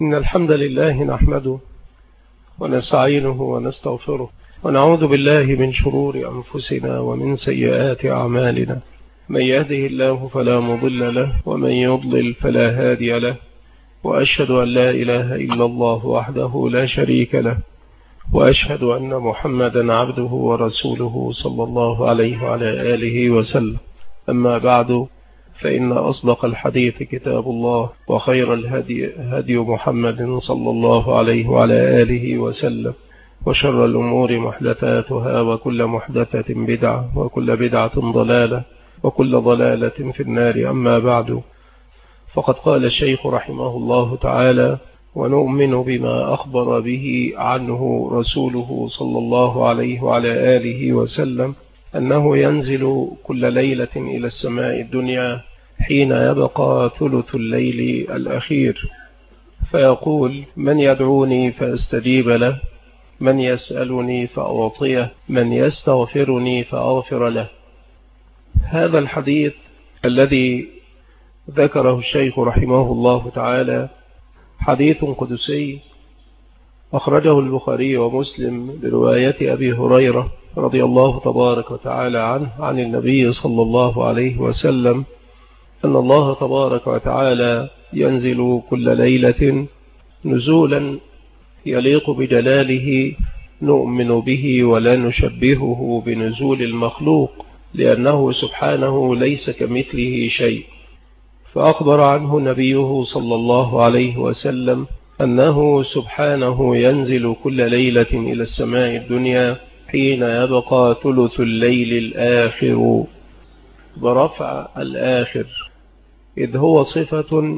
إن الحمد لله نحمده ونستعينه ونستغفره ونعوذ بالله من شرور أنفسنا ومن سيئات أعمالنا. من يهده الله فلا مضل له ومن يضلل فلا هادي له، وأشهد أن لا إله إلا الله وحده لا شريك له، وأشهد أن محمدا عبده ورسوله صلى الله عليه وعلى آله وسلم. أما بعد، فإن أصدق الحديث كتاب الله، وخير الهدي هدي محمد صلى الله عليه وعلى آله وسلم، وشر الأمور محدثاتها، وكل محدثة بدعة، وكل بدعة ضلالة، وكل ضلالة في النار. أما بعد، فقد قال الشيخ رحمه الله تعالى: ونؤمن بما أخبر به عنه رسوله صلى الله عليه وعلى آله وسلم أنه ينزل كل ليلة إلى السماء الدنيا حين يبقى ثلث الليل الأخير، فيقول: من يدعوني فأستجيب له، من يسألني فأعطيه، من يستغفرني فأغفر له. هذا الحديث الذي ذكره الشيخ رحمه الله تعالى حديث قدسي أخرجه البخاري ومسلم برواية أبي هريرة رضي الله تبارك وتعالى عنه عن النبي صلى الله عليه وسلم أن الله تبارك وتعالى ينزل كل ليلة نزولا يليق بجلاله نؤمن به ولا نشبهه بنزول المخلوق، لأنه سبحانه ليس كمثله شيء. فأخبر عنه نبيه صلى الله عليه وسلم أنه سبحانه ينزل كل ليلة إلى السماء الدنيا حين يبقى ثلث الليل الآخر، برفع الآخر، إذ هو صفة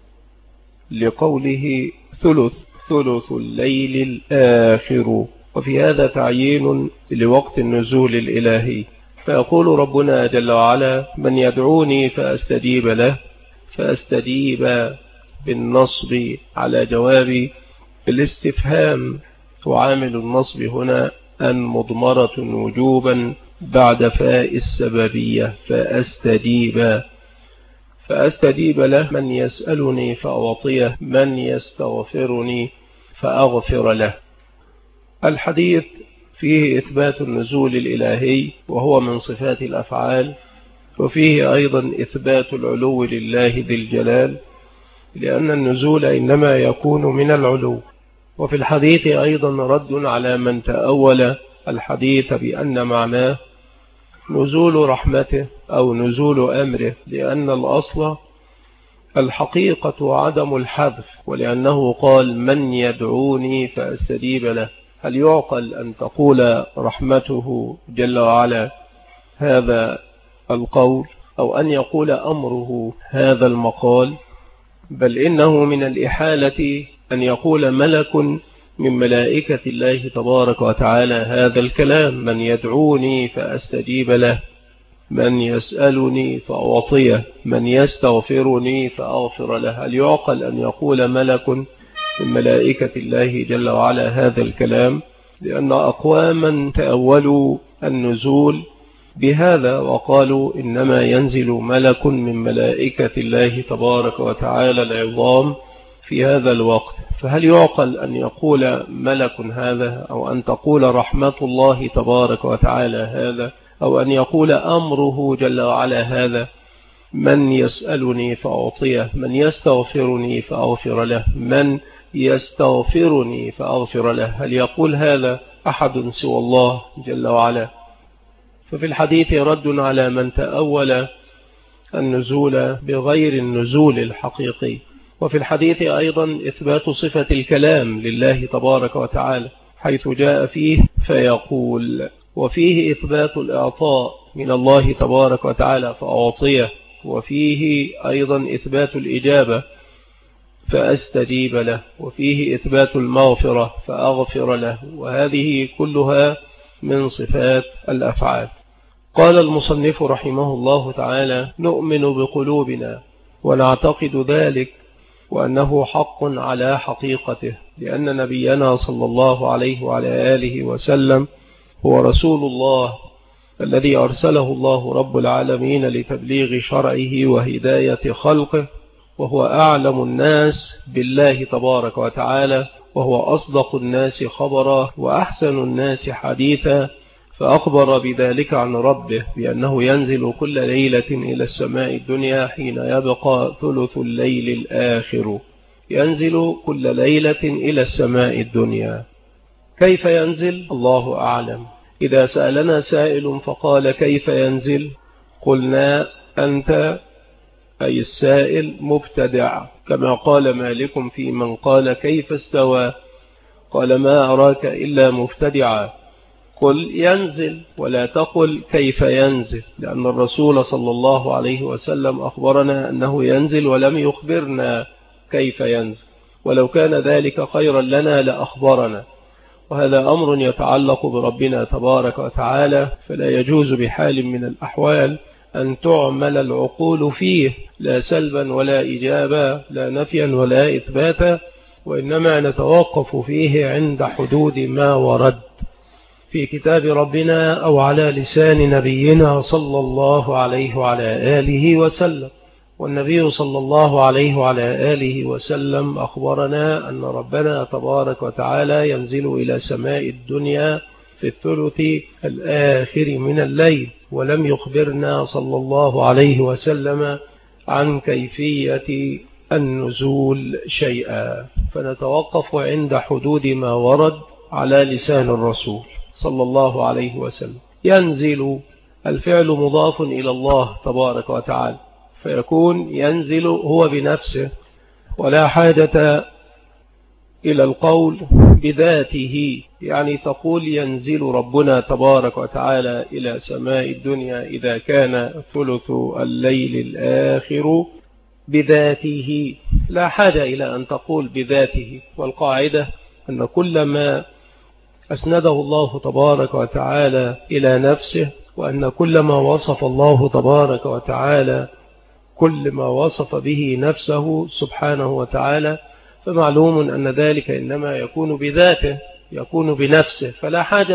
لقوله ثلث الليل الآخر، وفي هذا تعيين لوقت النزول الإلهي. فيقول ربنا جل وعلا: من يدعوني فأستجيب له، فأستجيب بالنصب على جواب الاستفهام، وعامل النصب هنا أن مضمرة وجوبا بعد فاء السببية، فأستجيب له، من يسألني فأعطيه، من يستغفرني فأغفر له. الحديث فيه إثبات النزول الإلهي وهو من صفات الأفعال، وفيه أيضا إثبات العلو لله ذي الجلال، لأن النزول إنما يكون من العلو. وفي الحديث أيضا رد على من تأول الحديث بأن معناه نزول رحمته أو نزول أمره، لأن الأصل الحقيقة عدم الحذف، ولأنه قال: من يدعوني فأستجيب له. هل يعقل أن تقول رحمته جل وعلا هذا القول، أو أن يقول أمره هذا المقال؟ بل إنه من الإحالة أن يقول ملك من ملائكة الله تبارك وتعالى هذا الكلام: من يدعوني فأستجيب له، من يسألني فأعطيه، من يستغفرني فأغفر له. هل يعقل أن يقول ملك من ملائكة الله جل وعلا هذا الكلام؟ لأن أقواما تأولوا النزول بهذا وقالوا إنما ينزل ملك من ملائكة الله تبارك وتعالى العظام في هذا الوقت. فهل يعقل أن يقول ملك هذا، أو أن تقول رحمة الله تبارك وتعالى هذا، أو أن يقول أمره جل وعلا هذا: من يسألني فأعطيه، من يستغفرني فأغفر له، من يستغفرني فأغفر له؟ هل يقول هذا أحد سوى الله جل وعلا؟ ففي الحديث رد على من تأول النزول بغير النزول الحقيقي. وفي الحديث أيضا إثبات صفة الكلام لله تبارك وتعالى، حيث جاء فيه فيقول، وفيه إثبات الإعطاء من الله تبارك وتعالى فأعطيه، وفيه أيضا إثبات الإجابة فأستجيب له، وفيه إثبات المغفرة فأغفر له، وهذه كلها من صفات الأفعال. قال المصنف رحمه الله تعالى: نؤمن بقلوبنا ونعتقد ذلك، وأنه حق على حقيقته، لأن نبينا صلى الله عليه وعلى آله وسلم هو رسول الله الذي أرسله الله رب العالمين لتبليغ شرعه وهداية خلقه، وهو أعلم الناس بالله تبارك وتعالى، وهو أصدق الناس خبرا وأحسن الناس حديثا، فأخبر بذلك عن ربه بأنه ينزل كل ليلة إلى السماء الدنيا حين يبقى ثلث الليل الآخر. ينزل كل ليلة إلى السماء الدنيا. كيف ينزل؟ الله أعلم. إذا سألنا سائل فقال كيف ينزل؟ قلنا أنت أي السائل مبتدع، كما قال مالك في من قال كيف استوى، قال ما أراك إلا مبتدعا. قل ينزل ولا تقل كيف ينزل، لأن الرسول صلى الله عليه وسلم أخبرنا أنه ينزل ولم يخبرنا كيف ينزل، ولو كان ذلك خيرا لنا لأخبرنا، وهذا أمر يتعلق بربنا تبارك وتعالى، فلا يجوز بحال من الأحوال أن تعمل العقول فيه، لا سلبا ولا إجابا، لا نفيا ولا إثباتا، وإنما نتوقف فيه عند حدود ما ورد في كتاب ربنا أو على لسان نبينا صلى الله عليه وعلى آله وسلم. والنبي صلى الله عليه وعلى آله وسلم أخبرنا أن ربنا تبارك وتعالى ينزل إلى سماء الدنيا في الثلث الآخر من الليل، ولم يخبرنا صلى الله عليه وسلم عن كيفية النزول شيئا، فنتوقف عند حدود ما ورد على لسان الرسول صلى الله عليه وسلم. ينزل الفعل مضاف إلى الله تبارك وتعالى، فيكون ينزل هو بنفسه، ولا حاجة إلى القول بذاته، يعني تقول ينزل ربنا تبارك وتعالى إلى سماء الدنيا إذا كان ثلث الليل الآخر بذاته، لا حاجة إلى أن تقول بذاته. والقاعدة أن كل ما أسنده الله تبارك وتعالى إلى نفسه، وأن كل ما وصف الله تبارك وتعالى كل ما وصف به نفسه سبحانه وتعالى، فمعلوم أن ذلك إنما يكون بذاته، يكون بنفسه، فلا حاجة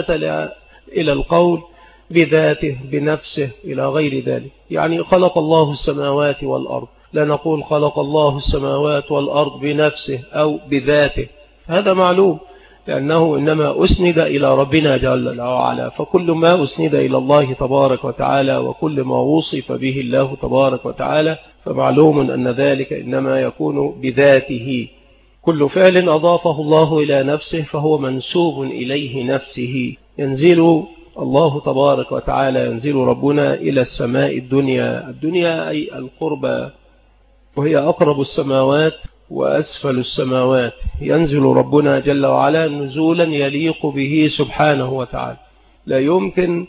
إلى القول بذاته بنفسه إلى غير ذلك. يعني خلق الله السماوات والأرض، لا نقول خلق الله السماوات والأرض بنفسه أو بذاته، هذا معلوم، لأنه إنما أسند إلى ربنا جل وعلا، فكل ما أسند إلى الله تبارك وتعالى وكل ما وصف به الله تبارك وتعالى فمعلوم أن ذلك إنما يكون بذاته. كل فعل أضافه الله إلى نفسه فهو منسوب إليه نفسه. ينزل الله تبارك وتعالى، ينزل ربنا إلى السماء الدنيا، الدنيا أي القربى، وهي أقرب السماوات وأسفل السماوات. ينزل ربنا جل وعلا نزولا يليق به سبحانه وتعالى، لا يمكن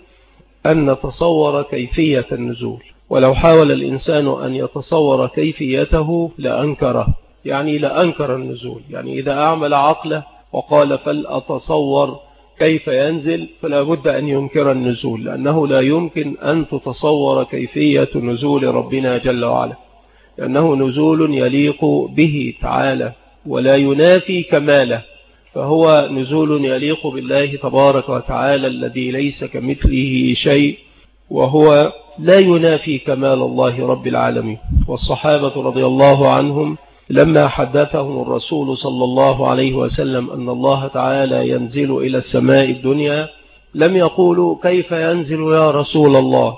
أن نتصور كيفية النزول، ولو حاول الإنسان أن يتصور كيفيته لأنكره، يعني لأنكر النزول. يعني إذا أعمل عقله وقال فلأتصور كيف ينزل فلا بد أن ينكر النزول، لأنه لا يمكن أن تتصور كيفية نزول ربنا جل وعلا، لأنه نزول يليق به تعالى ولا ينافي كماله، فهو نزول يليق بالله تبارك وتعالى الذي ليس كمثله شيء، وهو لا ينافي كمال الله رب العالمين. والصحابة رضي الله عنهم لما حدثهم الرسول صلى الله عليه وسلم أن الله تعالى ينزل إلى السماء الدنيا لم يقولوا كيف ينزل يا رسول الله،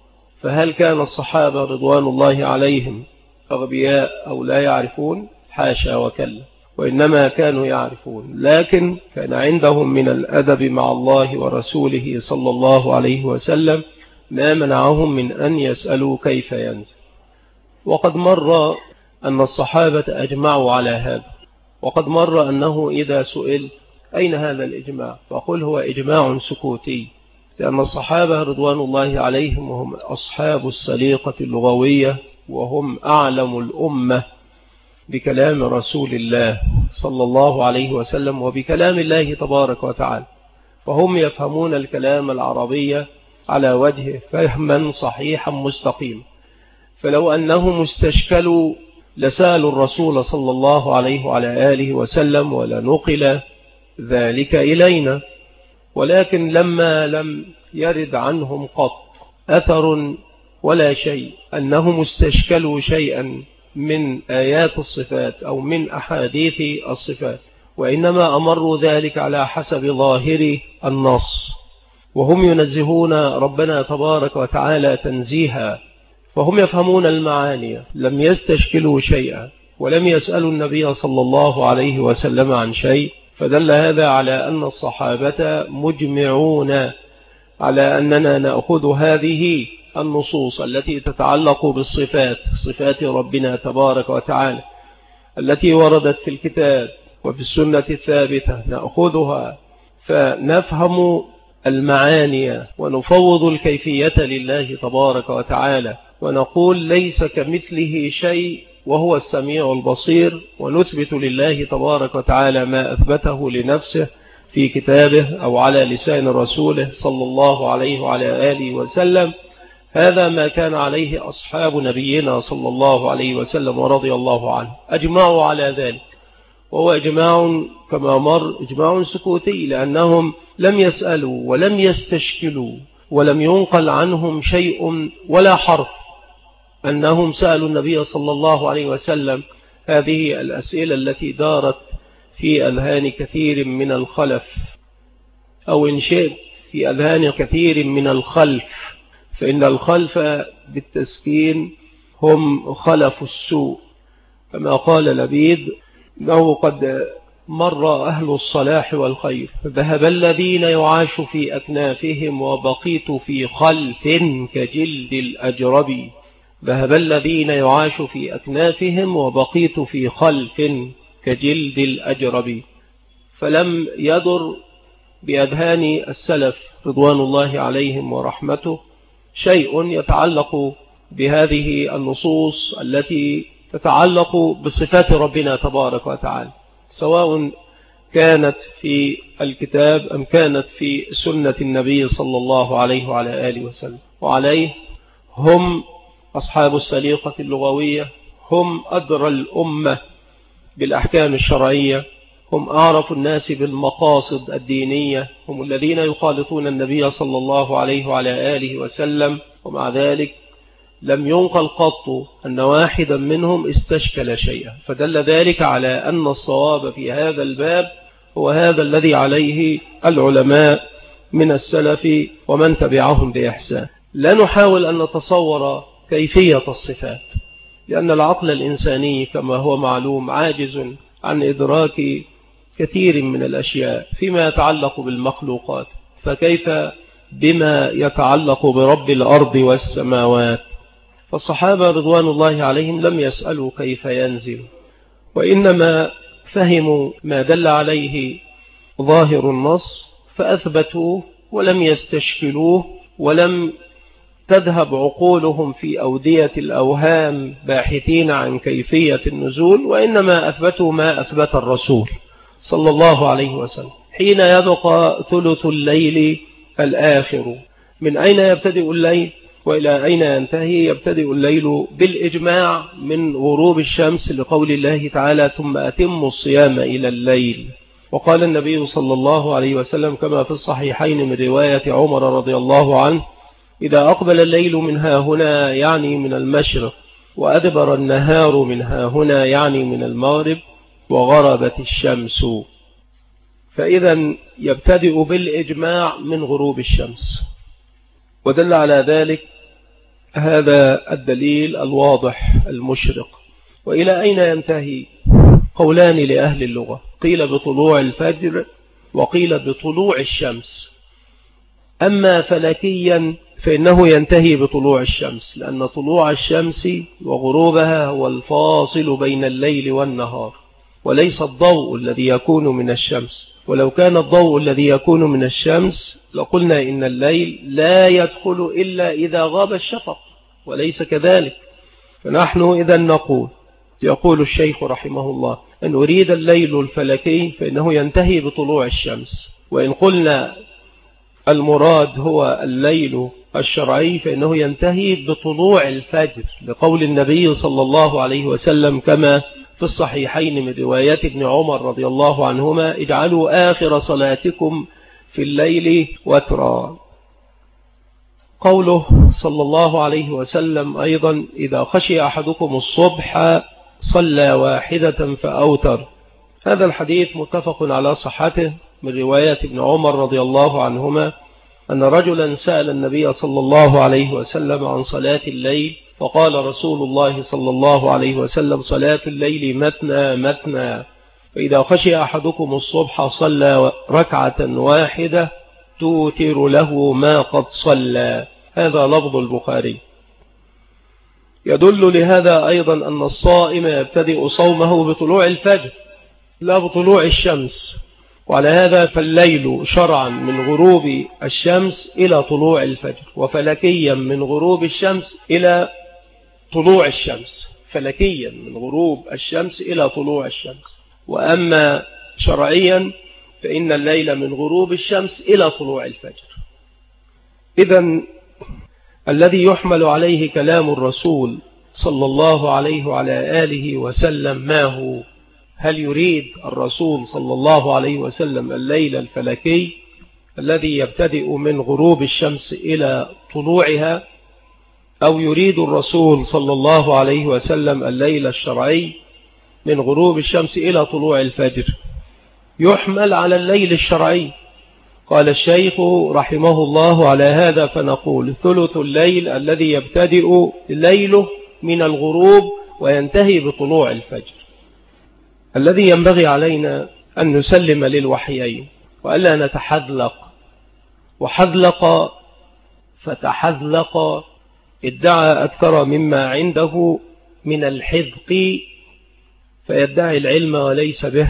فهل كان الصحابة رضوان الله عليهم أغبياء أو لا يعرفون؟ حاشا وكلا، وإنما كانوا يعرفون، لكن كان عندهم من الأدب مع الله ورسوله صلى الله عليه وسلم ما منعهم من أن يسألوا كيف ينزل. وقد مر أن الصحابة أجمعوا على هذا، وقد مر أنه إذا سئل أين هذا الإجماع فقل هو إجماع سكوتي، لأن الصحابة رضوان الله عليهم وهم أصحاب السليقة اللغوية، وهم أعلم الأمة بكلام رسول الله صلى الله عليه وسلم وبكلام الله تبارك وتعالى، فهم يفهمون الكلام العربي على وجه فهما صحيحا مستقيم، فلو أنهم استشكلوا لسألوا الرسول صلى الله عليه وعلى آله وسلم ولنقل ذلك إلينا، ولكن لما لم يرد عنهم قط أثر ولا شيء أنهم استشكلوا شيئا من آيات الصفات أو من أحاديث الصفات، وإنما أمروا ذلك على حسب ظاهر النص، وهم ينزهون ربنا تبارك وتعالى تنزيها، فهم يفهمون المعاني، لم يستشكلوا شيئا ولم يسألوا النبي صلى الله عليه وسلم عن شيء. فدل هذا على أن الصحابة مجمعون على أننا نأخذ هذه النصوص التي تتعلق بالصفات، صفات ربنا تبارك وتعالى التي وردت في الكتاب وفي السنة الثابتة، نأخذها فنفهم المعاني ونفوض الكيفية لله تبارك وتعالى، ونقول ليس كمثله شيء وهو السميع البصير، ونثبت لله تبارك وتعالى ما أثبته لنفسه في كتابه أو على لسان رسوله صلى الله عليه وعلى آله وسلم. هذا ما كان عليه أصحاب نبينا صلى الله عليه وسلم ورضي الله عنه، أجمعوا على ذلك، وهو إجماع كما مر إجماع سكوتي، لأنهم لم يسألوا ولم يستشكلوا ولم ينقل عنهم شيء ولا حرف أنهم سألوا النبي صلى الله عليه وسلم هذه الأسئلة التي دارت في أذهان كثير من الخلف، أو إن شئت في أذهان كثير من الخلف، فإن الخلف بالتسكين هم خلف السوء، كما قال لبيد أنه قد مر أهل الصلاح والخير، ذهب الذين يعاش في أكنافهم وبقيت في خلف كجلد الأجرب. ذهب الذين يعاش في أكنافهم وبقيت في خلف كجلد الأجرب. فلم يدر بأذهان السلف رضوان الله عليهم ورحمته شيء يتعلق بهذه النصوص التي تتعلق بصفات ربنا تبارك وتعالى، سواء كانت في الكتاب أم كانت في سنة النبي صلى الله عليه وعلى آله وسلم. وعليه هم أصحاب السليقة اللغوية، هم أدرى الأمة بالأحكام الشرعية، هم أعرف الناس بالمقاصد الدينية، هم الذين يخالطون النبي صلى الله عليه وعلى آله وسلم، ومع ذلك لم ينقل قط أن واحدا منهم استشكل شيئا، فدل ذلك على أن الصواب في هذا الباب هو هذا الذي عليه العلماء من السلف ومن تبعهم بإحسان. لا نحاول أن نتصور كيفية الصفات، لأن العقل الإنساني كما هو معلوم عاجز عن إدراك كثير من الأشياء فيما يتعلق بالمخلوقات، فكيف بما يتعلق برب الأرض والسماوات؟ فالصحابة رضوان الله عليهم لم يسألوا كيف ينزل، وإنما فهموا ما دل عليه ظاهر النص فأثبتوه ولم يستشكلوه، ولم تذهب عقولهم في أودية الأوهام باحثين عن كيفية النزول، وإنما أثبتوا ما أثبت الرسول صلى الله عليه وسلم. حين يبقى ثلث الليل الآخر، من أين يبتدئ الليل وإلى أين ينتهي؟ يبتدئ الليل بالإجماع من غروب الشمس، لقول الله تعالى ثم أتموا الصيام إلى الليل. وقال النبي صلى الله عليه وسلم كما في الصحيحين من رواية عمر رضي الله عنه إذا أقبل الليل من ها هنا يعني من المشرق، وأدبر النهار من ها هنا يعني من المغرب، وغربت الشمس. فإذا يبتدئ بالإجماع من غروب الشمس، ودل على ذلك هذا الدليل الواضح المشرق. وإلى أين ينتهي؟ قولان لأهل اللغة، قيل بطلوع الفجر وقيل بطلوع الشمس. أما فلكيا فإنه ينتهي بطلوع الشمس، لأن طلوع الشمس وغروبها هو الفاصل بين الليل والنهار، وليس الضوء الذي يكون من الشمس. ولو كان الضوء الذي يكون من الشمس لقلنا إن الليل لا يدخل إلا إذا غاب الشفق، وليس كذلك. فنحن إذا نقول، يقول الشيخ رحمه الله، أن أريد الليل الفلكي فإنه ينتهي بطلوع الشمس، وإن قلنا المراد هو الليل الشرعي فإنه ينتهي بطلوع الفجر، لقول النبي صلى الله عليه وسلم كما في الصحيحين من رواية ابن عمر رضي الله عنهما اجعلوا آخر صلاتكم في الليل وترا. قوله صلى الله عليه وسلم أيضا: إذا خشي أحدكم الصبح صلى واحدة فأوتر. هذا الحديث متفق على صحته من رواية ابن عمر رضي الله عنهما أن رجلا سأل النبي صلى الله عليه وسلم عن صلاة الليل، فقال رسول الله صلى الله عليه وسلم: صلاة الليل مثنى مثنى، فإذا خشي أحدكم الصبح صلى ركعة واحدة توتر له ما قد صلى. هذا لفظ البخاري. يدل لهذا أيضا أن الصائم يبتدئ صومه بطلوع الفجر لا بطلوع الشمس، وعلى هذا فالليل شرعا من غروب الشمس إلى طلوع الفجر، وفلكيا من غروب الشمس إلى طلوع الشمس، فلكيا من غروب الشمس إلى طلوع الشمس. وأما شرعيا فإن الليل من غروب الشمس إلى طلوع الفجر. إذن الذي يحمل عليه كلام الرسول صلى الله عليه وعلى آله وسلم ما هو؟ هل يريد الرسول صلى الله عليه وسلم الليل الفلكي الذي يبتدئ من غروب الشمس إلى طلوعها، أو يريد الرسول صلى الله عليه وسلم الليل الشرعي من غروب الشمس إلى طلوع الفجر؟ يحمل على الليل الشرعي. قال الشيخ رحمه الله: على هذا فنقول ثلث الليل الذي يبتدئ ليله من الغروب وينتهي بطلوع الفجر. الذي ينبغي علينا أن نسلم للوحيين وألا نتحذلق. وحذلق فتحذلق، ادعى أكثر مما عنده من الحذق، فيدعي العلم وليس به،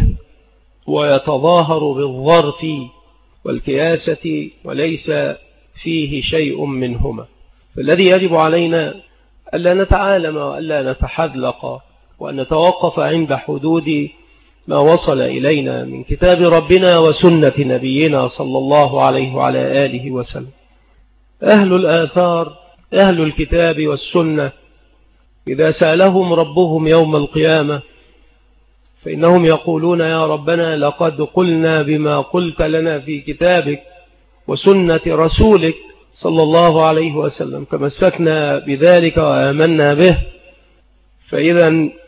ويتظاهر بالظرف والكياسة وليس فيه شيء منهما. فالذي يجب علينا ألا نتعالم وألا نتحذلق، وأن نتوقف عند حدود ما وصل إلينا من كتاب ربنا وسنة نبينا صلى الله عليه وعلى آله وسلم. أهل الآثار، أهل الكتاب والسنة، إذا سألهم ربهم يوم القيامة فإنهم يقولون: يا ربنا لقد قلنا بما قلت لنا في كتابك وسنة رسولك صلى الله عليه وسلم، تمسكنا بذلك وآمنا به. فإذا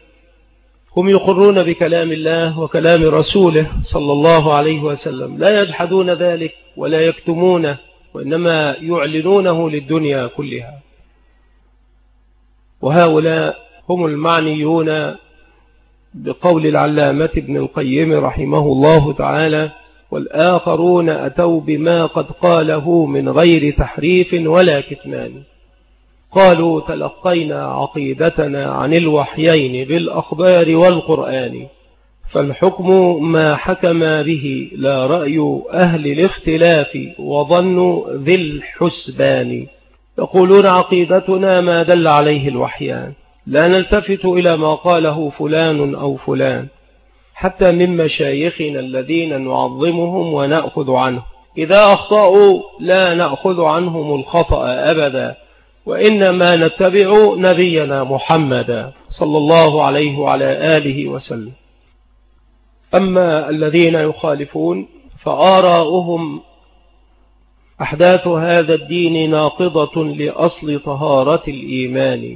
هم يقرون بكلام الله وكلام رسوله صلى الله عليه وسلم، لا يجحدون ذلك ولا يكتمونه، وإنما يعلنونه للدنيا كلها. وهؤلاء هم المعنيون بقول العلامة ابن القيم رحمه الله تعالى: والآخرون أتوا بما قد قاله من غير تحريف ولا كتمان. قالوا: تلقينا عقيدتنا عن الوحيين بالأخبار والقرآن، فالحكم ما حكم به لا رأي أهل الاختلاف وظن ذي الحسبان. يقولون: عقيدتنا ما دل عليه الوحيان، لا نلتفت إلى ما قاله فلان أو فلان، حتى من مشايخنا الذين نعظمهم ونأخذ عنه، إذا أخطأوا لا نأخذ عنهم الخطأ أبدا، وإنما نتبع نبينا محمد صلى الله عليه وعلى آله وسلم. أما الذين يخالفون فآراؤهم أحداث هذا الدين ناقضة لأصل طهارة الإيمان.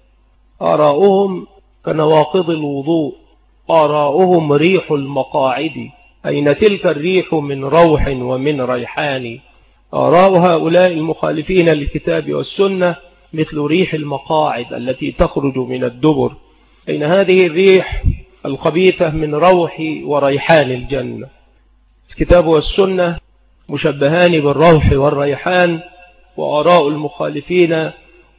آراؤهم كنواقض الوضوء، آراؤهم ريح المقاعد، أين تلك الريح من روح ومن ريحان. آراء هؤلاء المخالفين للكتاب والسنة مثل ريح المقاعد التي تخرج من الدبر، أين هذه الريح الخبيثة من روح وريحان الجنة. الكتاب والسنة مشبهان بالروح والريحان، وآراء المخالفين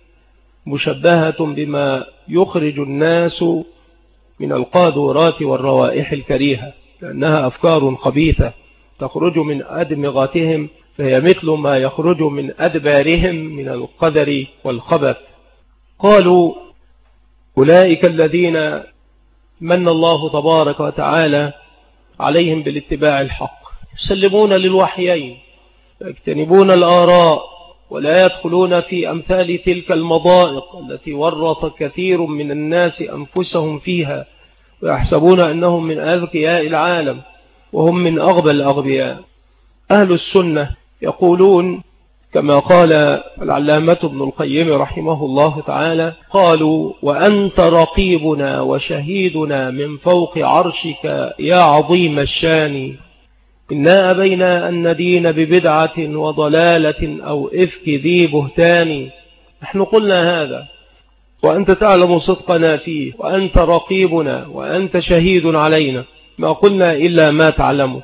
مشبهة بما يخرج الناس من القاذورات والروائح الكريهة، لأنها أفكار خبيثة تخرج من أدمغتهم، فهي مثل ما يخرج من أدبارهم من القذر والخبث. قالوا: أولئك الذين من الله تبارك وتعالى عليهم بالاتباع الحق، يسلمون للوحيين، يجتنبون الآراء، ولا يدخلون في أمثال تلك المضائق التي ورط كثير من الناس أنفسهم فيها، ويحسبون أنهم من أذكياء العالم وهم من أغبى الأغبياء. أهل السنة يقولون: كما قال العلامة ابن القيم رحمه الله تعالى: قالوا: وأنت رقيبنا وشهيدنا من فوق عرشك يا عظيم الشان، إنا أبينا أن ندين ببدعة وضلالة أو إفك ذي بهتان. نحن قلنا هذا وأنت تعلم صدقنا فيه، وأنت رقيبنا وأنت شهيد علينا، ما قلنا إلا ما تعلمه،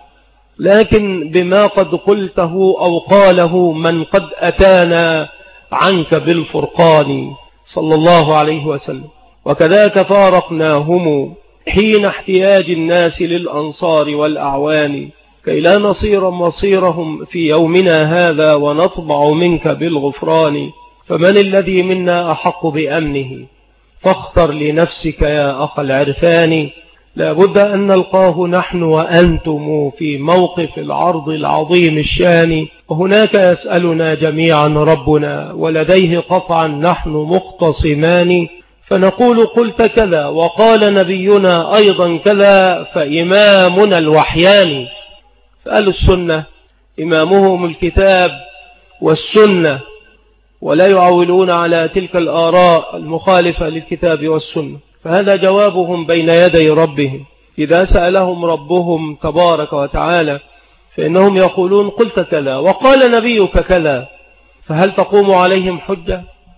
لكن بما قد قلته أو قاله من قد أتانا عنك بالفرقان صلى الله عليه وسلم. وكذاك فارقناهم حين احتياج الناس للأنصار والأعوان، كي لا نصير مصيرهم في يومنا هذا ونطبع منك بالغفران. فمن الذي منا أحق بأمنه؟ فاختر لنفسك يا أخ العرفان. لا بد أن نلقاه نحن وأنتم في موقف العرض العظيم الشان، وهناك يسألنا جميعا ربنا، ولديه قطعا نحن مختصمان، فنقول: قلت كذا وقال نبينا أيضا كذا، فإمامنا الوحيان. فأهل السنة إمامهم الكتاب والسنة، ولا يعولون على تلك الآراء المخالفة للكتاب والسنة. فهذا جوابهم بين يدي ربهم إذا سألهم ربهم تبارك وتعالى، فإنهم يقولون: قلت كذا وقال نبيك كذا. فهل تقوم عليهم حجة؟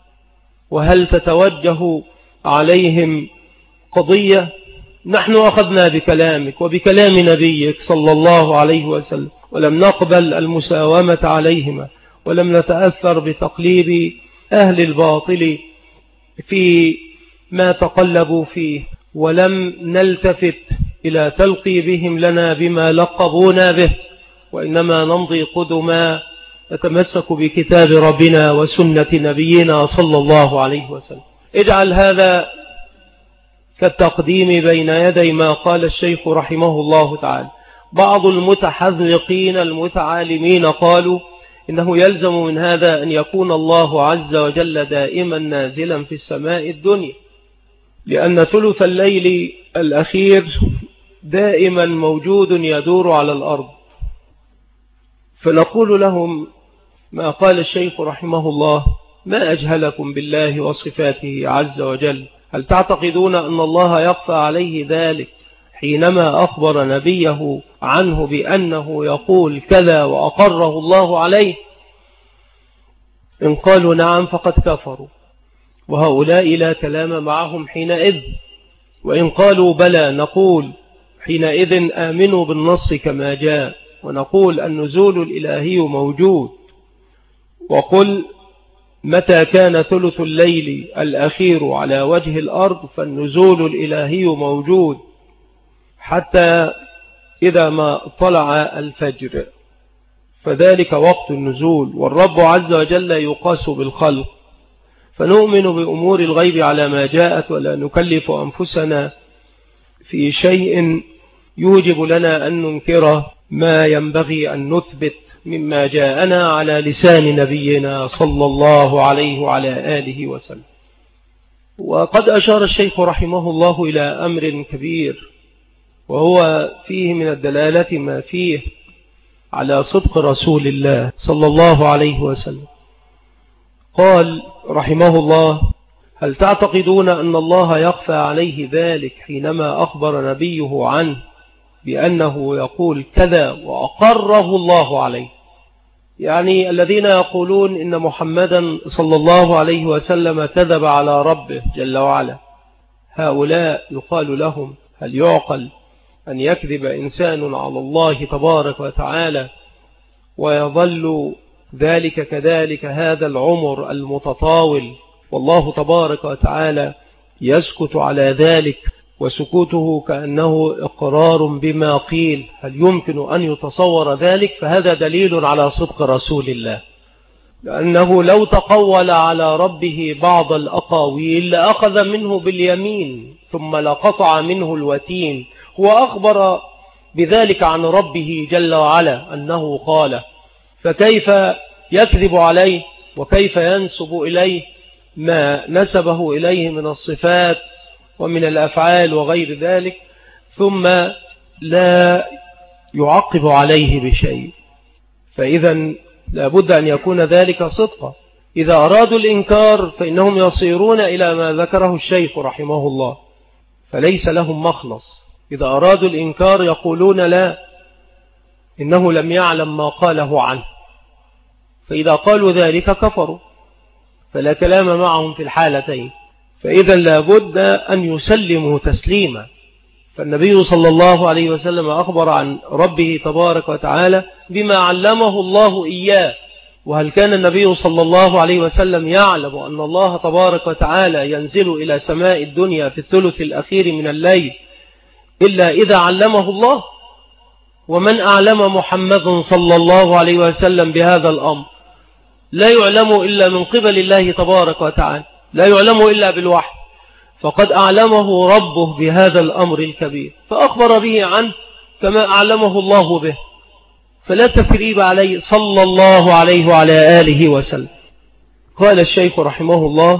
وهل تتوجه عليهم قضية؟ نحن أخذنا بكلامك وبكلام نبيك صلى الله عليه وسلم، ولم نقبل المساومة عليهما، ولم نتأثر بتقليب أهل الباطل في ما تقلبوا فيه، ولم نلتفت إلى تلقي بهم لنا بما لقبونا به، وإنما نمضي قدما نتمسك بكتاب ربنا وسنة نبينا صلى الله عليه وسلم. اجعل هذا كالتقديم بين يدي ما قال الشيخ رحمه الله تعالى. بعض المتحذقين المتعالمين قالوا إنه يلزم من هذا أن يكون الله عز وجل دائما نازلا في السماء الدنيا، لأن ثلث الليل الأخير دائما موجود يدور على الأرض. فنقول لهم ما قال الشيخ رحمه الله: ما أجهلكم بالله وصفاته عز وجل؟ هل تعتقدون أن الله يخفى عليه ذلك حينما أخبر نبيه عنه بأنه يقول كذا وأقره الله عليه؟ إن قالوا نعم فقد كفروا، وهؤلاء لا كلام معهم حينئذ. وإن قالوا بلى نقول حينئذ آمنوا بالنص كما جاء، ونقول النزول الإلهي موجود. وقل متى كان ثلث الليل الأخير على وجه الأرض فالنزول الإلهي موجود حتى إذا ما طلع الفجر، فذلك وقت النزول، والرب عز وجل يقاس بالخلق. فنؤمن بأمور الغيب على ما جاءت، ولا نكلف أنفسنا في شيء يوجب لنا أن ننكر ما ينبغي أن نثبت مما جاءنا على لسان نبينا صلى الله عليه وعلى آله وسلم. وقد أشار الشيخ رحمه الله إلى أمر كبير، وهو فيه من الدلالة ما فيه على صدق رسول الله صلى الله عليه وسلم. قال رحمه الله: هل تعتقدون أن الله يخفى عليه ذلك حينما أخبر نبيه عنه بأنه يقول كذا وأقره الله عليه؟ يعني الذين يقولون إن محمدا صلى الله عليه وسلم كذب على ربه جل وعلا، هؤلاء يقال لهم: هل يعقل أن يكذب إنسان على الله تبارك وتعالى ويظل ذلك كذلك هذا العمر المتطاول، والله تبارك وتعالى يسكت على ذلك، وسكوته كأنه إقرار بما قيل؟ هل يمكن أن يتصور ذلك؟ فهذا دليل على صدق رسول الله، لأنه لو تقول على ربه بعض الأقاويل لأخذ منه باليمين ثم لقطع منه الوتين. هو أخبر بذلك عن ربه جل وعلا أنه قال، فكيف يكذب عليه وكيف ينسب إليه ما نسبه إليه من الصفات ومن الأفعال وغير ذلك، ثم لا يعقب عليه بشيء؟ فإذا لابد أن يكون ذلك صدقا. إذا أرادوا الإنكار فإنهم يصيرون إلى ما ذكره الشيخ رحمه الله، فليس لهم مخلص. إذا أرادوا الإنكار يقولون لا، إنه لم يعلم ما قاله عنه، فإذا قالوا ذلك كفروا، فلا كلام معهم في الحالتين. فإذا لابد أن يسلموا تسليما. فالنبي صلى الله عليه وسلم أخبر عن ربه تبارك وتعالى بما علمه الله إياه. وهل كان النبي صلى الله عليه وسلم يعلم أن الله تبارك وتعالى ينزل إلى سماء الدنيا في الثلث الأخير من الليل إلا إذا علمه الله؟ ومن أعلم محمد صلى الله عليه وسلم بهذا الأمر؟ لا يعلم إلا من قبل الله تبارك وتعالى، لا يعلم إلا بالوحي، فقد أعلمه ربه بهذا الأمر الكبير فأخبر به عنه كما أعلمه الله به، فلا تثريب عليه صلى الله عليه وعلى آله وسلم. قال الشيخ رحمه الله: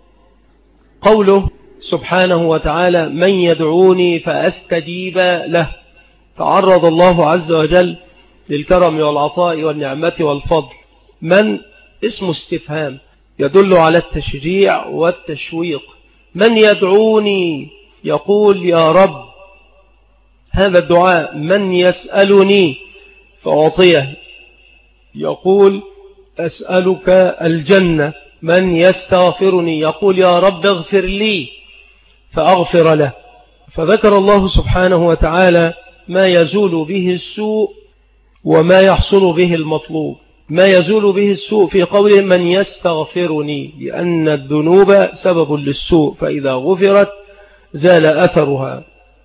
قوله سبحانه وتعالى: من يدعوني فأستجيب له، تعرض الله عز وجل للكرم والعطاء والنعمة والفضل. من اسم استفهام يدل على التشجيع والتشويق. من يدعوني يقول يا رب، هذا الدعاء. من يسألني فأعطيه يقول أسألك الجنة. من يستغفرني يقول يا رب اغفر لي فأغفر له. فذكر الله سبحانه وتعالى ما يزول به السوء وما يحصل به المطلوب. ما يزول به السوء في قوله من يستغفرني، لأن الذنوب سبب للسوء، فإذا غفرت زال أثرها.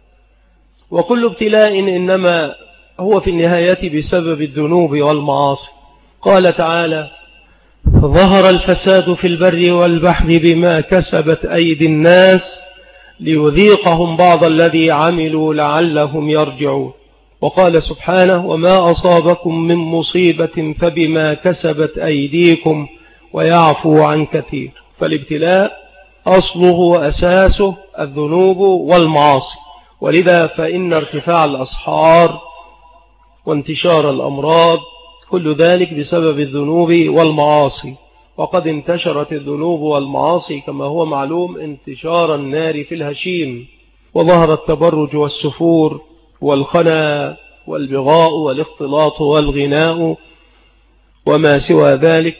وكل ابتلاء إنما هو في النهاية بسبب الذنوب والمعاصي. قال تعالى: ظهر الفساد في البر والبحر بما كسبت أيدي الناس ليذيقهم بعض الذي عملوا لعلهم يرجعون. وقال سبحانه: وما أصابكم من مصيبة فبما كسبت أيديكم ويعفو عن كثير. فالابتلاء أصله وأساسه الذنوب والمعاصي، ولذا فإن ارتفاع الأسحار وانتشار الأمراض كل ذلك بسبب الذنوب والمعاصي. وقد انتشرت الذنوب والمعاصي كما هو معلوم انتشار النار في الهشيم، وظهر التبرج والسفور والخنا والبغاء والاختلاط والغناء وما سوى ذلك.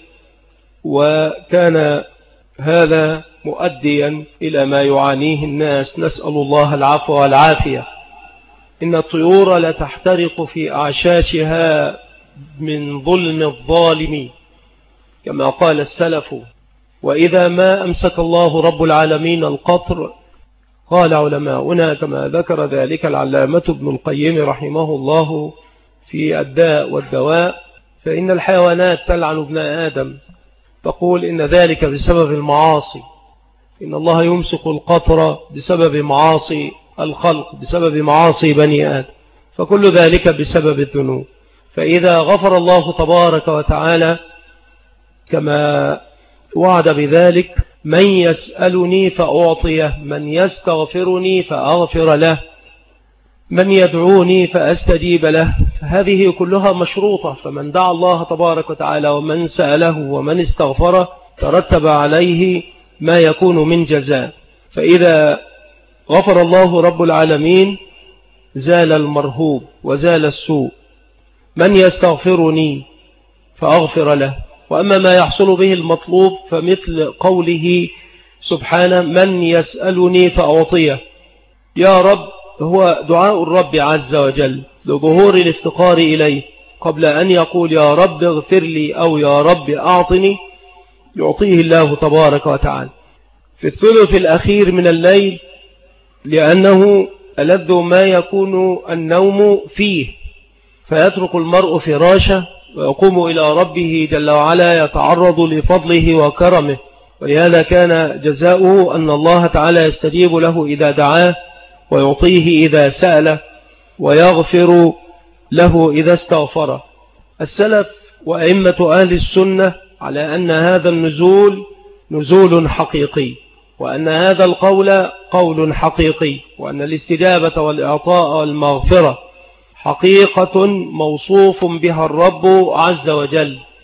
وكان هذا مؤديا إلى ما يعانيه الناس، نسأل الله العفو والعافية. إن الطيور لتحترق في أعشاشها من ظلم الظالمين كما قال السلف. وإذا ما أمسك الله رب العالمين القطر، قال علماؤنا كما ذكر ذلك العلامة ابن القيم رحمه الله في الداء والدواء، فإن الحيوانات تلعن ابن آدم، تقول إن ذلك بسبب المعاصي، إن الله يمسك القطر بسبب معاصي الخلق، بسبب معاصي بني آدم، فكل ذلك بسبب الذنوب. فإذا غفر الله تبارك وتعالى كما وعد بذلك: من يسألني فأعطيه، من يستغفرني فأغفر له، من يدعوني فأستجيب له، هذه كلها مشروطة. فمن دعا الله تبارك وتعالى ومن سأله ومن استغفره ترتب عليه ما يكون من جزاء. فإذا غفر الله رب العالمين زال المرهوب وزال السوء. من يستغفرني فأغفر له. وأما ما يحصل به المطلوب فمثل قوله سبحانه: من يسألني فأعطيه. يا رب هو دعاء الرب عز وجل لظهور الافتقار إليه، قبل أن يقول يا رب اغفر لي أو يا رب أعطني، يعطيه الله تبارك وتعالى في الثلث الأخير من الليل، لأنه ألذ ما يكون النوم فيه، فيترك المرء فراشه ويقوم إلى ربه جل وعلا يتعرض لفضله وكرمه. ولهذا كان جزاؤه أن الله تعالى يستجيب له إذا دعاه، ويعطيه إذا سأله، ويغفر له إذا استغفره. السلف وأئمة أهل السنة على أن هذا النزول نزول حقيقي، وأن هذا القول قول حقيقي، وأن الاستجابة والإعطاء والمغفرة حقيقة موصوف بها الرب عز وجل.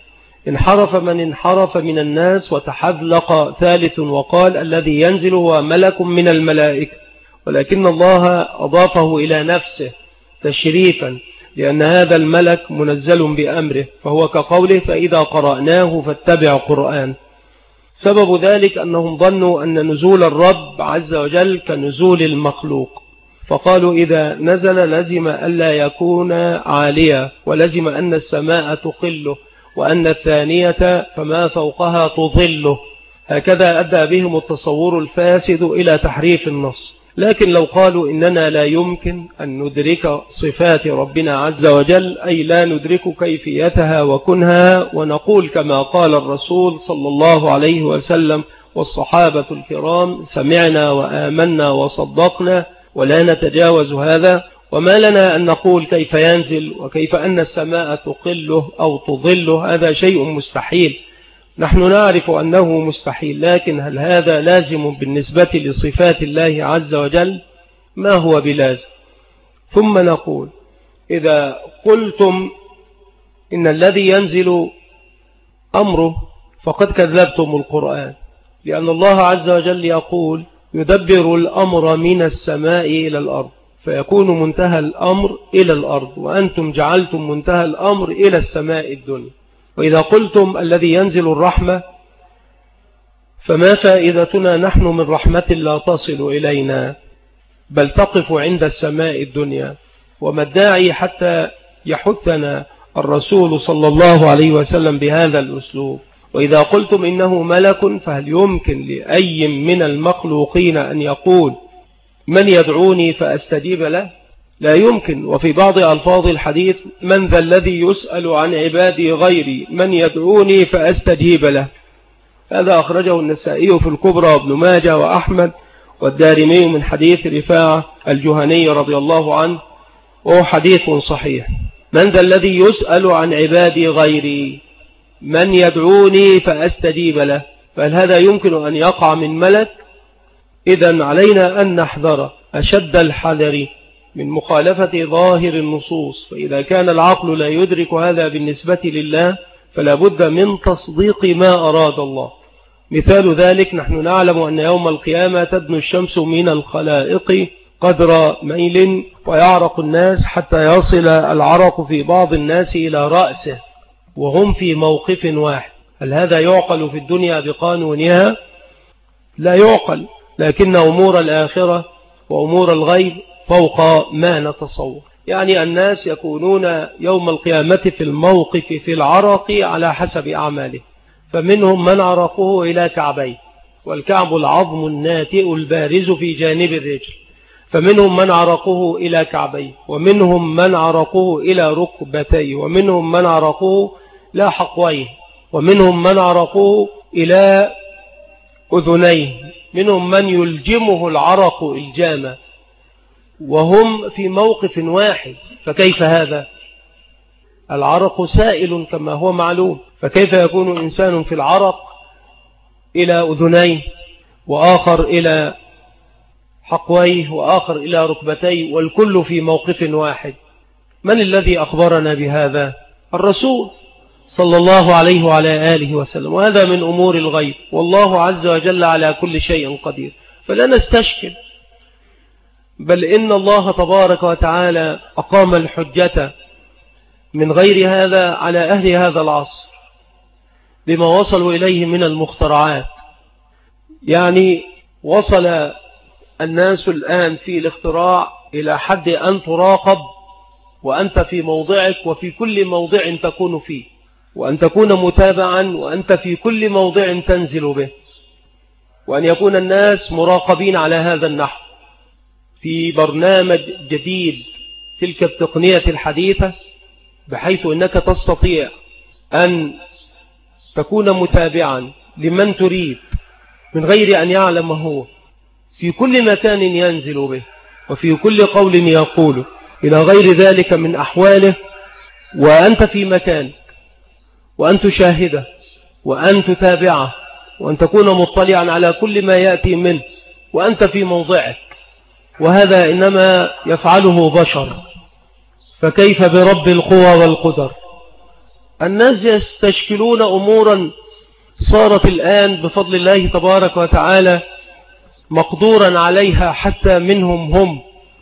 انحرف من انحرف من الناس وتحذلق ثالث وقال الذي ينزل هو ملك من الملائكة، ولكن الله أضافه إلى نفسه تشريفا لأن هذا الملك منزل بأمره، فهو كقوله فإذا قرأناه فاتبع قرآن. سبب ذلك أنهم ظنوا أن نزول الرب عز وجل كنزول المخلوق، فقالوا إذا نزل لزم ألا يكون عاليا، ولزم أن السماء تقله، وأن الثانية فما فوقها تظله. هكذا أدى بهم التصور الفاسد إلى تحريف النص. لكن لو قالوا إننا لا يمكن أن ندرك صفات ربنا عز وجل، أي لا ندرك كيفيتها وكنها، ونقول كما قال الرسول صلى الله عليه وسلم والصحابة الكرام سمعنا وآمنا وصدقنا ولا نتجاوز هذا، وما لنا أن نقول كيف ينزل وكيف أن السماء تقله أو تظله، هذا شيء مستحيل. نحن نعرف أنه مستحيل، لكن هل هذا لازم بالنسبة لصفات الله عز وجل؟ ما هو بلازم. ثم نقول إذا قلتم إن الذي ينزل أمره فقد كذبتم القرآن، لأن الله عز وجل يقول يدبر الأمر من السماء إلى الأرض، فيكون منتهى الأمر إلى الأرض، وأنتم جعلتم منتهى الأمر إلى السماء الدنيا. وإذا قلتم الذي ينزل الرحمة فما فائدتنا نحن من رحمة لا تصل إلينا بل تقف عند السماء الدنيا؟ وما الداعي حتى يحثنا الرسول صلى الله عليه وسلم بهذا الأسلوب؟ وإذا قلتم إنه ملك فهل يمكن لأي من المخلوقين أن يقول من يدعوني فأستجيب له؟ لا يمكن. وفي بعض ألفاظ الحديث من ذا الذي يسأل عن عبادي غيري من يدعوني فأستجيب له. هذا أخرجه النسائي في الكبرى وابن ماجه وأحمد والدارمي من حديث رفاعة الجهني رضي الله عنه، وهو حديث صحيح. من ذا الذي يسأل عن عبادي غيري من يدعوني فأستجيب له؟ فهل هذا يمكن أن يقع من ملك؟ إذن علينا أن نحذر أشد الحذر من مخالفة ظاهر النصوص، فإذا كان العقل لا يدرك هذا بالنسبة لله فلا بد من تصديق ما أراد الله. مثال ذلك نحن نعلم أن يوم القيامة تدنو الشمس من الخلائق قدر ميل ويعرق الناس حتى يصل العرق في بعض الناس إلى رأسه وهم في موقف واحد. هل هذا يعقل في الدنيا بقانونها؟ لا يعقل. لكن أمور الآخرة وأمور الغيب فوق ما نتصور. يعني الناس يكونون يوم القيامة في الموقف في العرق على حسب أعماله، فمنهم من عرقه إلى كعبيه، والكعب العظم الناتئ البارز في جانب الرجل، فمنهم من عرقه إلى كعبيه، ومنهم من عرقه إلى ركبتيه، ومنهم من عرقه لا حقويه، ومنهم من عرقه إلى أذنيه، منهم من يلجمه العرق الجامة، وهم في موقف واحد. فكيف هذا؟ العرق سائل كما هو معلوم، فكيف يكون إنسان في العرق إلى أذنيه، وآخر إلى حقويه، وآخر إلى ركبتيه، والكل في موقف واحد؟ من الذي أخبرنا بهذا؟ الرسول صلى الله عليه وعلى آله وسلم. وهذا من أمور الغيب، والله عز وجل على كل شيء قدير، فلا نستشكل، بل إن الله تبارك وتعالى أقام الحجة من غير هذا على أهل هذا العصر بما وصلوا إليه من المخترعات. يعني وصل الناس الآن في الاختراع إلى حد أن تراقب وأنت في موضعك وفي كل موضع تكون فيه، وأن تكون متابعا وأنت في كل موضع تنزل به، وأن يكون الناس مراقبين على هذا النحو في برنامج جديد، تلك التقنية الحديثة، بحيث أنك تستطيع أن تكون متابعا لمن تريد من غير أن يعلم هو، في كل مكان ينزل به وفي كل قول يقوله إلى غير ذلك من أحواله، وأنت في مكان، وأن تشاهده، وأن تتابعه، وأن تكون مطلعا على كل ما يأتي منه، وأنت في موضعك. وهذا إنما يفعله بشر، فكيف برب القوى والقدر؟ الناس يستشكلون أمورا صارت الآن بفضل الله تبارك وتعالى مقدورا عليها حتى منهم هم.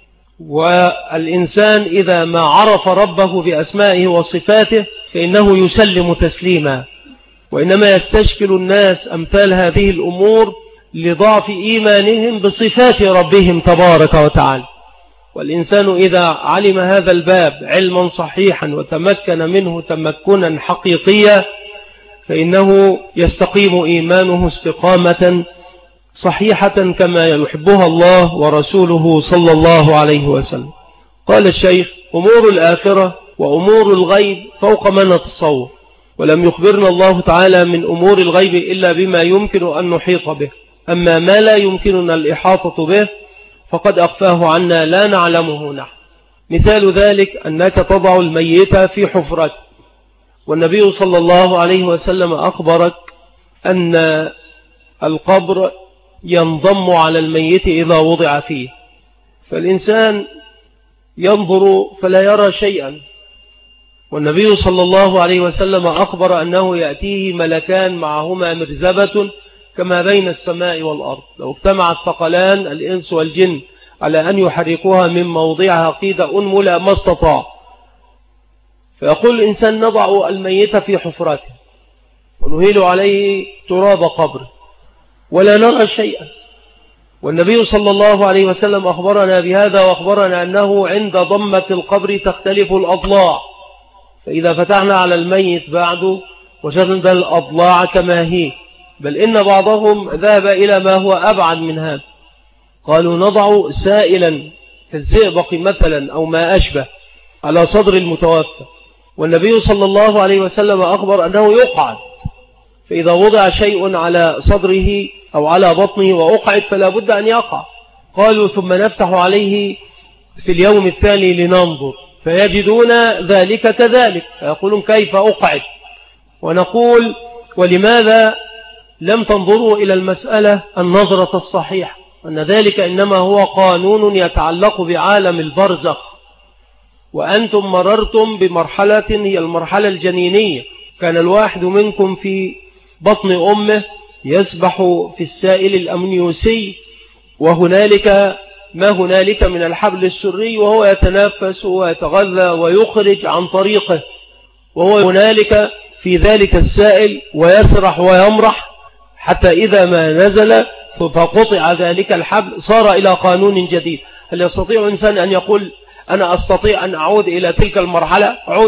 والإنسان إذا ما عرف ربه بأسمائه وصفاته فإنه يسلم تسليما، وإنما يستشكل الناس أمثال هذه الأمور لضعف إيمانهم بصفات ربهم تبارك وتعالى. والإنسان إذا علم هذا الباب علما صحيحا وتمكن منه تمكنا حقيقيا فإنه يستقيم إيمانه استقامة صحيحة كما يحبها الله ورسوله صلى الله عليه وسلم. قال الشيخ: أمور الآخرة وأمور الغيب فوق ما نتصور، ولم يخبرنا الله تعالى من أمور الغيب إلا بما يمكن أن نحيط به، أما ما لا يمكننا الإحاطة به فقد أخفاه عنا لا نعلمه نحن. مثال ذلك أنك تضع الميت في حفرته، والنبي صلى الله عليه وسلم أخبرك أن القبر ينضم على الميت إذا وضع فيه، فالإنسان ينظر فلا يرى شيئا، والنبي صلى الله عليه وسلم أخبر أنه يأتيه ملكان معهما مرزبة كما بين السماء والأرض، لو اجتمعت ثقلان الإنس والجن على أن يحركوها من موضعها قيد أنملة ما استطاع. فيقول الإنسان: نضع الميت في حفرته ونهيل عليه تراب قبره ولا نرى شيئا، والنبي صلى الله عليه وسلم أخبرنا بهذا، وأخبرنا أنه عند ضمة القبر تختلف الأضلاع، فإذا فتحنا على الميت بعد وجدنا الأضلاع كما هي، بل إن بعضهم ذهب إلى ما هو أبعد من هذا، قالوا نضع سائلا كالزئبق مثلا أو ما أشبه على صدر المتوفى، والنبي صلى الله عليه وسلم أخبر أنه يقعد، فإذا وضع شيء على صدره أو على بطنه وأقعد فلا بد أن يقع. قالوا: ثم نفتح عليه في اليوم الثاني لننظر فيجدون ذلك كذلك، فيقولون: كيف أقعد؟ ونقول: ولماذا لم تنظروا إلى المسألة النظرة الصحيحة، أن ذلك إنما هو قانون يتعلق بعالم البرزخ، وأنتم مررتم بمرحلة هي المرحلة الجنينية، كان الواحد منكم في بطن أمه يسبح في السائل الأمنيوسي، وهنالك ما هنالك من الحبل السري، وهو يتنفس ويتغذى ويخرج عن طريقه، وهو هنالك في ذلك السائل ويسرح ويمرح حتى إذا ما نزل فقطع ذلك الحبل صار إلى قانون جديد. هل يستطيع إنسان أن يقول: أنا أستطيع أن أعود إلى تلك المرحلة؟ عود.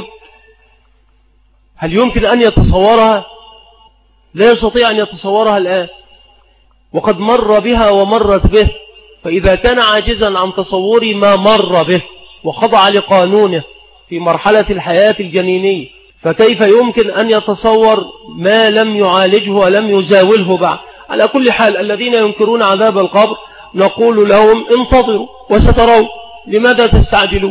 هل يمكن أن يتصورها؟ لا يستطيع أن يتصورها الآن، وقد مر بها ومرت به، فإذا كان عاجزا عن تصور ما مر به وخضع لقانونه في مرحلة الحياة الجنينية، فكيف يمكن أن يتصور ما لم يعالجه ولم يزاوله بعد؟ على كل حال الذين ينكرون عذاب القبر نقول لهم: انتظروا وستروا، لماذا تستعجلوا؟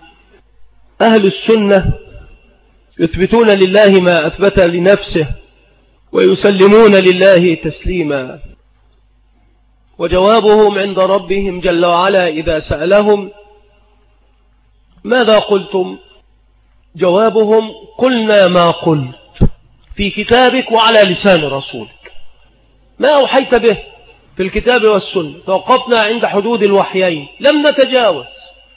أهل السنة يثبتون لله ما أثبت لنفسه ويسلمون لله تسليما، وجوابهم عند ربهم جل وعلا إذا سألهم: ماذا قلتم؟ جوابهم: قلنا ما قلت في كتابك وعلى لسان رسولك، ما أوحيت به في الكتاب والسنة، توقفنا عند حدود الوحيين لم نتجاوز.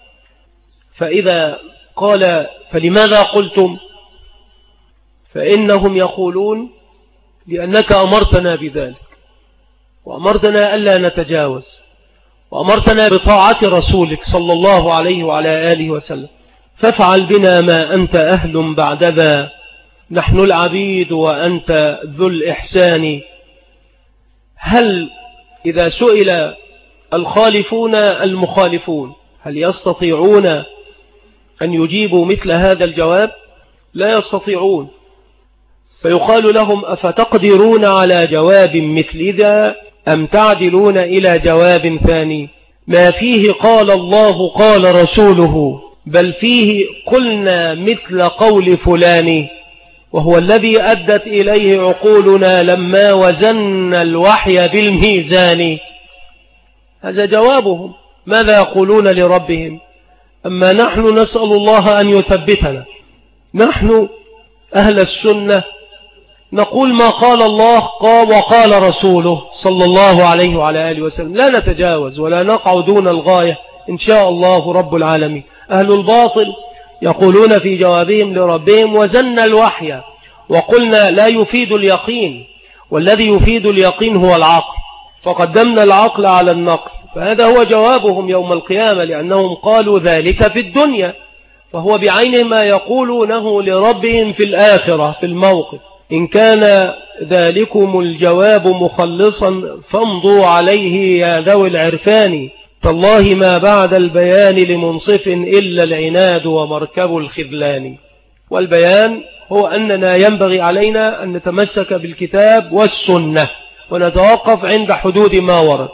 فإذا قال: فلماذا قلتم؟ فإنهم يقولون: لأنك أمرتنا بذلك، وأمرتنا ألا نتجاوز، وأمرتنا بطاعة رسولك صلى الله عليه وعلى آله وسلم، فافعل بنا ما أنت أهل بعد ذا، نحن العبيد وأنت ذو الإحسان. هل إذا سئل الخالفون المخالفون هل يستطيعون أن يجيبوا مثل هذا الجواب؟ لا يستطيعون، فيقال لهم: أفتقدرون على جواب مثل ذا أم تعدلون إلى جواب ثاني ما فيه قال الله قال رسوله، بل فيه قلنا مثل قول فلان، وهو الذي أدت إليه عقولنا لما وزن الوحي بالميزان. هذا جوابهم، ماذا يقولون لربهم؟ أما نحن نسأل الله أن يثبتنا، نحن أهل السنة نقول ما قال الله وقال رسوله صلى الله عليه وعلى آله وسلم، لا نتجاوز ولا نقع دون الغاية إن شاء الله رب العالمين. أهل الباطل يقولون في جوابهم لربهم وزن الوحي وقلنا لا يفيد اليقين، والذي يفيد اليقين هو العقل، فقدمنا العقل على النقل، فهذا هو جوابهم يوم القيامة، لأنهم قالوا ذلك في الدنيا، فهو بعين ما يقولونه لربهم في الآخرة في الموقف. إن كان ذلكم الجواب مخلصا فامضوا عليه يا ذوي العرفان، تالله ما بعد البيان لمنصف إلا العناد ومركب الخذلان. والبيان هو أننا ينبغي علينا أن نتمسك بالكتاب والسنة ونتوقف عند حدود ما ورد.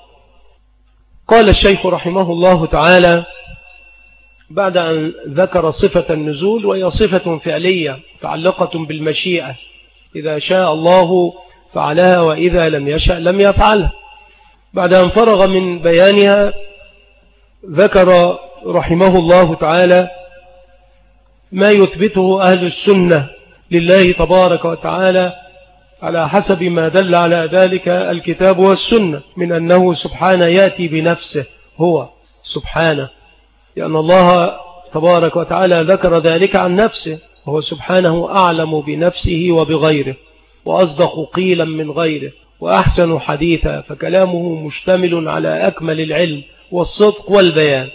قال الشيخ رحمه الله تعالى بعد أن ذكر صفة النزول، وهي صفة فعلية متعلقة بالمشيئة، إذا شاء الله فعلها وإذا لم يشأ لم يفعلها. بعد أن فرغ من بيانها ذكر رحمه الله تعالى ما يثبته أهل السنة لله تبارك وتعالى على حسب ما دل على ذلك الكتاب والسنة، من أنه سبحانه يأتي بنفسه، هو سبحانه، لأن الله تبارك وتعالى ذكر ذلك عن نفسه، وهو سبحانه أعلم بنفسه وبغيره، وأصدق قيلا من غيره، وأحسن حديثا، فكلامه مشتمل على أكمل العلم والصدق والبيان.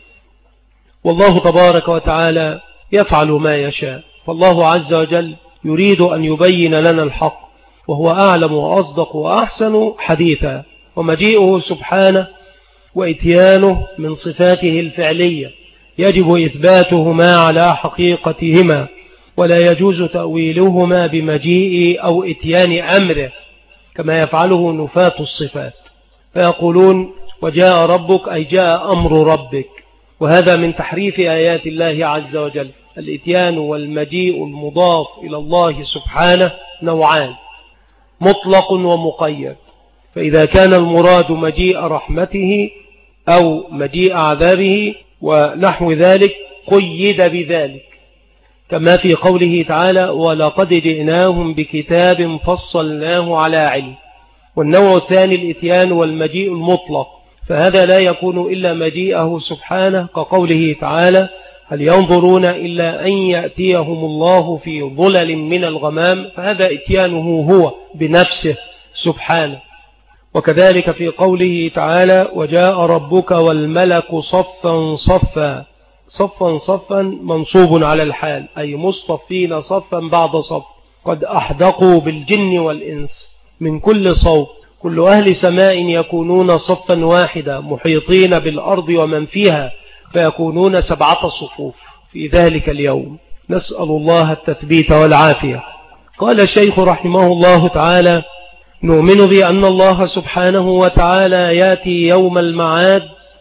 والله تبارك وتعالى يفعل ما يشاء، فالله عز وجل يريد أن يبين لنا الحق، وهو أعلم وأصدق وأحسن حديثا. ومجيئه سبحانه وإتيانه من صفاته الفعلية يجب إثباتهما على حقيقتهما، ولا يجوز تأويلهما بمجيء أو إتيان أمره كما يفعله نفاة الصفات، فيقولون وجاء ربك أي جاء أمر ربك، وهذا من تحريف آيات الله عز وجل. الإتيان والمجيء المضاف إلى الله سبحانه نوعان، مطلق ومقيد، فإذا كان المراد مجيء رحمته أو مجيء عذابه ونحو ذلك قيد بذلك، كما في قوله تعالى ولقد جئناهم بكتاب فصلناه على علم. والنوع الثاني الإتيان والمجيء المطلق، فهذا لا يكون إلا مجيئه سبحانه، كقوله تعالى هل ينظرون إلا أن يأتيهم الله في ظلل من الغمام، فهذا إتيانه هو بنفسه سبحانه. وكذلك في قوله تعالى وجاء ربك والملك صفا صفا، صفا صفا منصوب على الحال، أي مصطفين صفا بعد صف، قد أحدقوا بالجن والإنس من كل صوب، كل أهل سماء يكونون صفا واحدا محيطين بالأرض ومن فيها، فيكونون 7 صفوف في ذلك اليوم، نسأل الله التثبيت والعافية. قال الشيخ رحمه الله تعالى نؤمن بأن الله سبحانه وتعالى يأتي يوم المعاد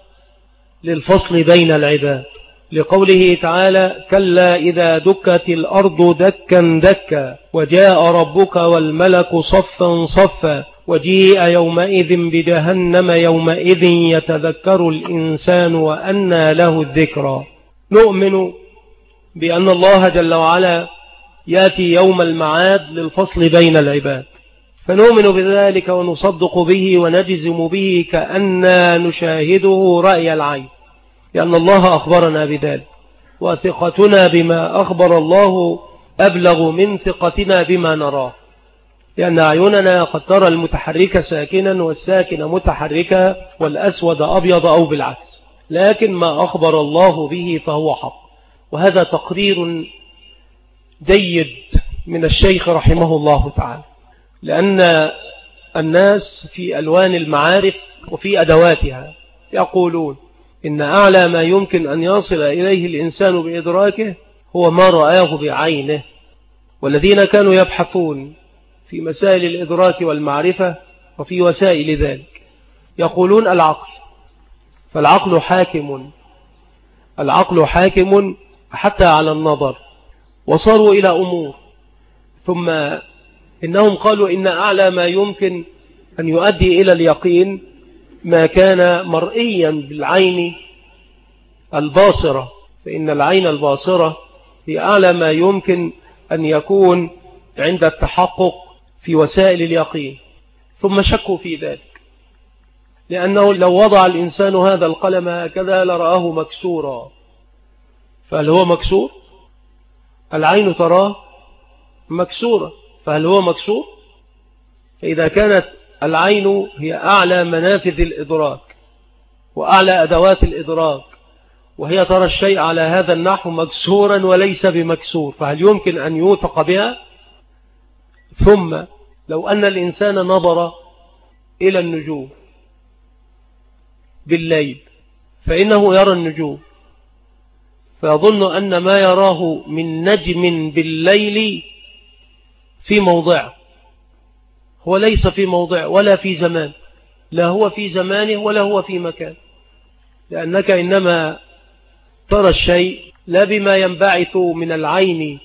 للفصل بين العباد، لقوله تعالى كلا إذا دكت الأرض دكا دكا وجاء ربك والملك صفا صفا وجيء يومئذ بجهنم يومئذ يتذكر الإنسان وأنى له الذكرى. نؤمن بأن الله جل وعلا يأتي يوم المعاد للفصل بين العباد، فنؤمن بذلك ونصدق به ونجزم به كأننا نشاهده رأي العين، لأن الله أخبرنا بذلك، وثقتنا بما أخبر الله أبلغ من ثقتنا بما نراه، لأن أعيننا قد ترى المتحرك ساكنا والساكن متحركا والأسود أبيض أو بالعكس، لكن ما أخبر الله به فهو حق. وهذا تقرير جيد من الشيخ رحمه الله تعالى، لأن الناس في ألوان المعارف وفي أدواتها يقولون إن أعلى ما يمكن أن يصل إليه الإنسان بإدراكه هو ما رآه بعينه، والذين كانوا يبحثون في مسائل الإدراك والمعرفة وفي وسائل ذلك يقولون العقل، فالعقل حاكم، العقل حاكم حتى على النظر، وصاروا إلى أمور، ثم إنهم قالوا إن أعلى ما يمكن أن يؤدي إلى اليقين ما كان مرئيا بالعين الباصرة، فإن العين الباصرة هي أعلى ما يمكن أن يكون عند التحقق في وسائل اليقين، ثم شكوا في ذلك، لأنه لو وضع الإنسان هذا القلم هكذا لرآه مكسورا، فهل هو مكسور؟ العين تراه مكسورة، فهل هو مكسور؟ فإذا كانت العين هي أعلى منافذ الإدراك وأعلى أدوات الإدراك، وهي ترى الشيء على هذا النحو مكسورا وليس بمكسور، فهل يمكن أن يوثق بها؟ ثم لو أن الإنسان نظر إلى النجوم بالليل فإنه يرى النجوم، فيظن أن ما يراه من نجم بالليل في موضع، هو ليس في موضع ولا في زمان، لا هو في زمانه ولا هو في مكان، لأنك إنما ترى الشيء لا بما ينبعث من العين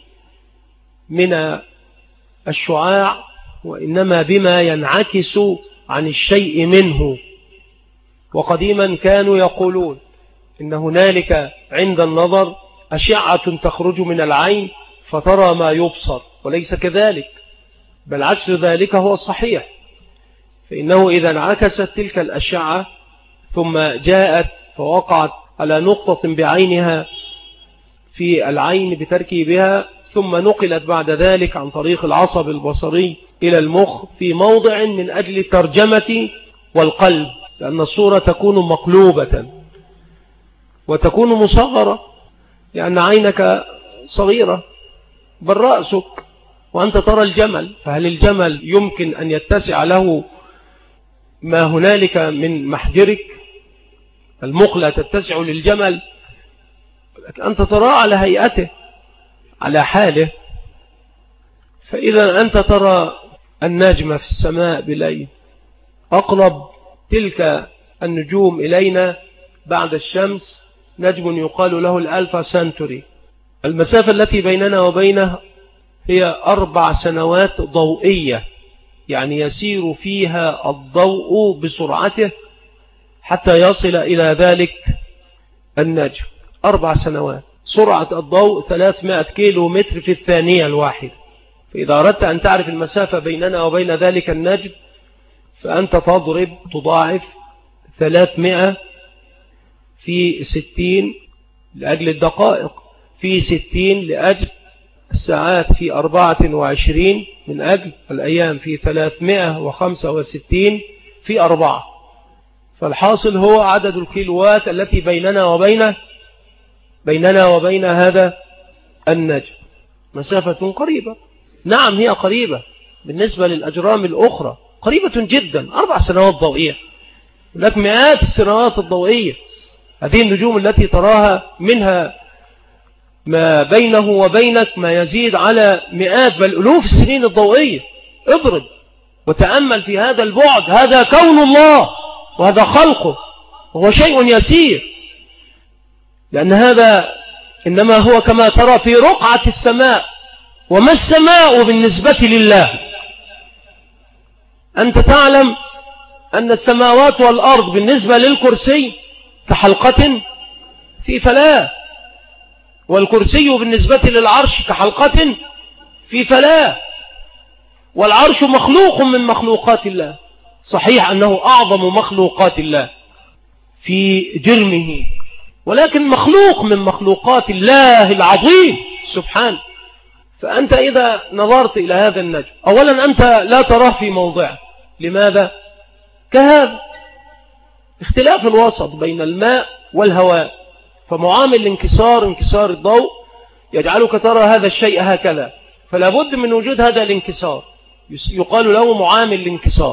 من الشعاع، وإنما بما ينعكس عن الشيء منه. وقديما كانوا يقولون إن هنالك عند النظر أشعة تخرج من العين فترى ما يبصر، وليس كذلك، بل عكس ذلك هو الصحيح، فإنه إذا انعكست تلك الأشعة ثم جاءت فوقعت على نقطة بعينها في العين بتركيبها، ثم نقلت بعد ذلك عن طريق العصب البصري إلى المخ في موضع من أجل الترجمة والقلب، لأن الصورة تكون مقلوبة وتكون مصغرة، لأن عينك صغيرة بل رأسك وأنت ترى الجمل، فهل الجمل يمكن أن يتسع له ما هنالك من محجرك؟ المقلة تتسع للجمل، أنت ترى على هيئته على حاله. فإذا أنت ترى النجم في السماء بليل، أقرب تلك النجوم إلينا بعد الشمس نجم يقال له الألفا سنتوري، المسافة التي بيننا وبينه هي 4 سنوات ضوئية، يعني يسير فيها الضوء بسرعته حتى يصل إلى ذلك النجم. 4 سنوات، سرعة الضوء 300 كيلو متر في الثانية الواحدة. فإذا أردت أن تعرف المسافة بيننا وبين ذلك النجم فأنت تضاعف 300 في 60 لأجل الدقائق، في 60 لأجل الساعات، في 24 من أجل الأيام، في 365 في 4. فالحاصل هو عدد الكيلوات التي بيننا وبين هذا النجم، مسافة قريبة. نعم هي قريبة بالنسبة للأجرام الأخرى، قريبة جدا، 4 سنوات ضوئية، لك مئات السنوات الضوئية. هذه النجوم التي تراها منها ما بينه وبينك ما يزيد على مئات بل ألوف السنين الضوئية. اضرب وتأمل في هذا البعد، هذا كون الله وهذا خلقه، وهو شيء يسير، لأن هذا إنما هو كما ترى في رقعة السماء، وما السماء بالنسبة لله؟ أنت تعلم أن السماوات والأرض بالنسبة للكرسي كحلقة في فلاة، والكرسي بالنسبة للعرش كحلقة في فلاة، والعرش مخلوق من مخلوقات الله، صحيح أنه أعظم مخلوقات الله في جرمه، ولكن مخلوق من مخلوقات الله العظيم سبحانه. فأنت إذا نظرت إلى هذا النجم، أولا أنت لا تراه في موضع، لماذا؟ كهذا اختلاف الوسط بين الماء والهواء، فمعامل الانكسار، انكسار الضوء يجعلك ترى هذا الشيء هكذا، فلا بد من وجود هذا الانكسار، يقال له معامل الانكسار.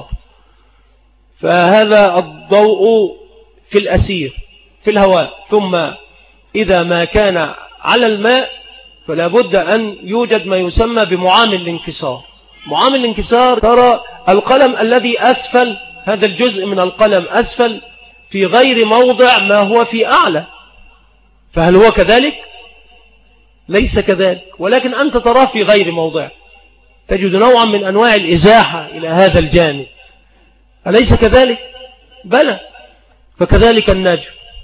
فهذا الضوء في الأسير في الهواء، ثم إذا ما كان على الماء فلا بد أن يوجد ما يسمى بمعامل الانكسار. معامل الانكسار ترى القلم الذي أسفل، هذا الجزء من القلم أسفل في غير موضع ما هو في أعلى، فهل هو كذلك؟ ليس كذلك، ولكن أنت تراه في غير موضع، تجد نوعا من أنواع الإزاحة إلى هذا الجانب، أليس كذلك؟ بلى. فكذلك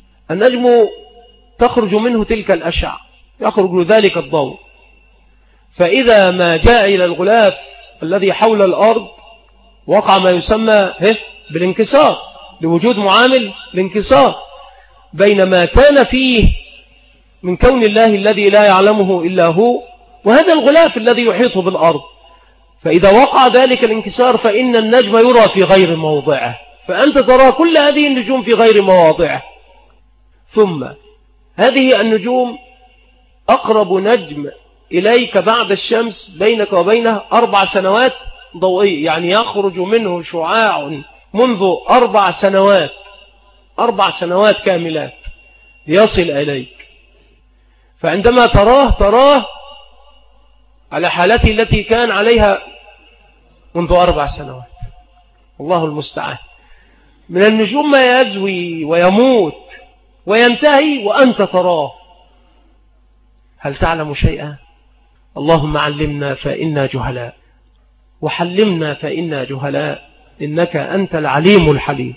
النجم تخرج منه تلك الأشعة، يخرج ذلك الضوء، فإذا ما جاء إلى الغلاف الذي حول الأرض وقع ما يسمى بالانكسار، لوجود معامل الانكسار بين ما كان فيه من كون الله الذي لا يعلمه إلا هو وهذا الغلاف الذي يحيط بالأرض. فإذا وقع ذلك الانكسار فإن النجم يرى في غير موضعه، فأنت ترى كل هذه النجوم في غير مواضعه. ثم هذه النجوم أقرب نجم إليك بعد الشمس بينك وبينه 4 سنوات ضوئية، يعني يخرج منه شعاع منذ 4 سنوات، 4 سنوات كاملات ليصل إليك. فعندما تراه على حالته التي كان عليها منذ 4 سنوات. الله المستعان. من النجوم ما يزوي ويموت وينتهي وأنت تراه. هل تعلم شيئا؟ اللهم علمنا فإنا جهلاء، وحلمنا فإنا جهلاء، إنك أنت العليم الحليم.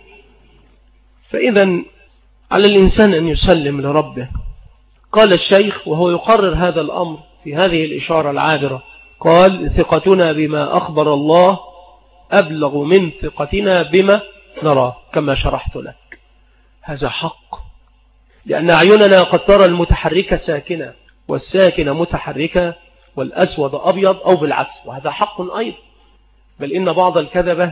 فإذا على الإنسان أن يسلم لربه. قال الشيخ وهو يقرر هذا الأمر في هذه الإشارة العابرة، قال: ثقتنا بما أخبر الله أبلغ من ثقتنا بما نراه، كما شرحت لك. هذا حق، لأن أعيننا قد ترى المتحركة ساكنة والساكنة متحركة والأسود أبيض أو بالعكس، وهذا حق أيضا. بل إن بعض الكذبة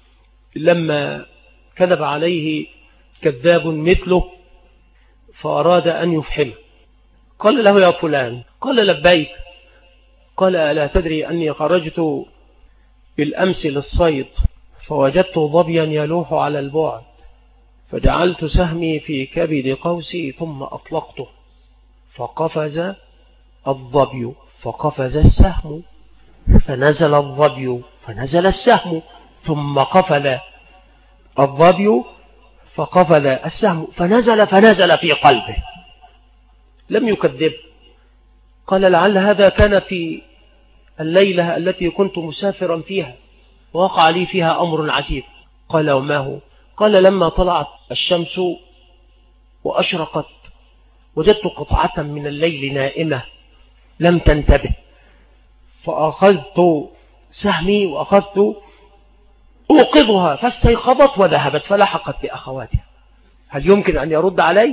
لما كذب عليه كذاب مثله فأراد أن يفحمه، قال له: يا فلان. قال: لبيك. قال: ألا تدري أني خرجت بالأمس للصيد فوجدت ظبيا يلوح على البعد، فجعلت سهمي في كبد قوسي ثم أطلقته فقفز الظبي فقفز السهم، فنزل الظبي فنزل السهم، ثم قفل الظبي فقفل السهم فنزل في قلبه. لم يكذب. قال: لعل هذا كان في الليلة التي كنت مسافرا فيها ووقع لي فيها أمر عجيب. قال: وما هو؟ قال: لما طلعت الشمس وأشرقت وجدت قطعة من الليل نائمة لم تنتبه، فأخذت سهمي وأخذت أوقظها فاستيقظت وذهبت فلحقت بأخواتها. هل يمكن أن يرد علي؟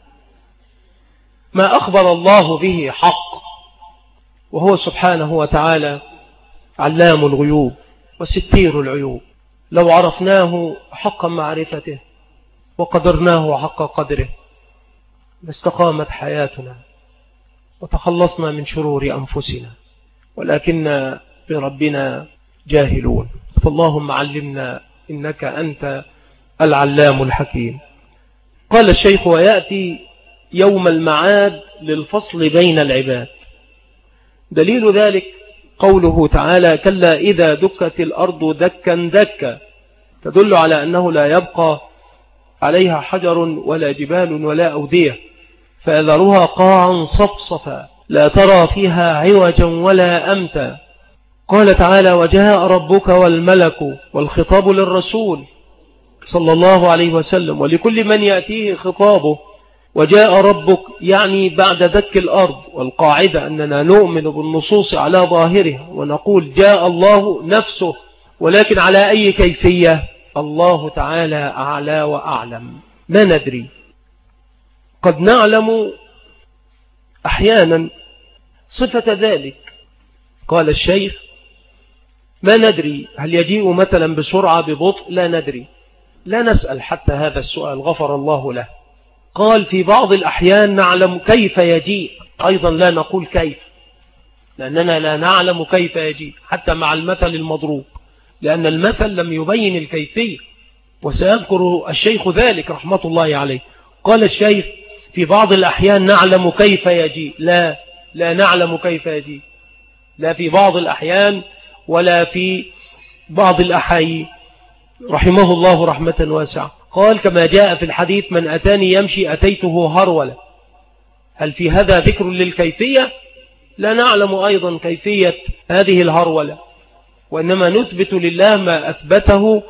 ما أخبر الله به حق، وهو سبحانه وتعالى علام الغيوب وستير العيوب. لو عرفناه حق معرفته وقدرناه حق قدره لاستقامت حياتنا وتخلصنا من شرور أنفسنا، ولكن بربنا جاهلون. فاللهم علمنا إنك أنت العلام الحكيم. قال الشيخ: ويأتي يوم المعاد للفصل بين العباد. دليل ذلك قوله تعالى: كلا إذا دكت الأرض دكا دكا، تدل على أنه لا يبقى عليها حجر ولا جبال ولا أودية، فأذرها قاعا صفصفا لا ترى فيها عوجا ولا أمتا. قال تعالى: وجاء ربك والملك، والخطاب للرسول صلى الله عليه وسلم ولكل من يأتيه خطابه. وجاء ربك يعني بعد دك الأرض، والقاعدة أننا نؤمن بالنصوص على ظاهرها ونقول جاء الله نفسه، ولكن على أي كيفية؟ الله تعالى أعلى وأعلم، ما ندري. قد نعلم أحيانا صفة ذلك. قال الشيخ: ما ندري هل يجيء مثلا بسرعة ببطء، لا ندري، لا نسأل حتى هذا السؤال غفر الله له. قال: في بعض الأحيان نعلم كيف يجيء، أيضا لا نقول كيف، لأننا لا نعلم كيف يجيء حتى مع المثل المضروب، لأن المثل لم يبين الكيفية، وسيذكر الشيخ ذلك رحمة الله عليه. قال الشيخ: في بعض الأحيان نعلم كيف يجيء، لا نعلم كيف يجيء، لا في بعض الأحيان ولا في بعض الأحايين، رحمه الله رحمة واسعة. قال: كما جاء في الحديث: من أتاني يمشي أتيته هرولة. هل في هذا ذكر للكيفية؟ لا نعلم أيضا كيفية هذه الهرولة، وإنما نثبت لله ما أثبته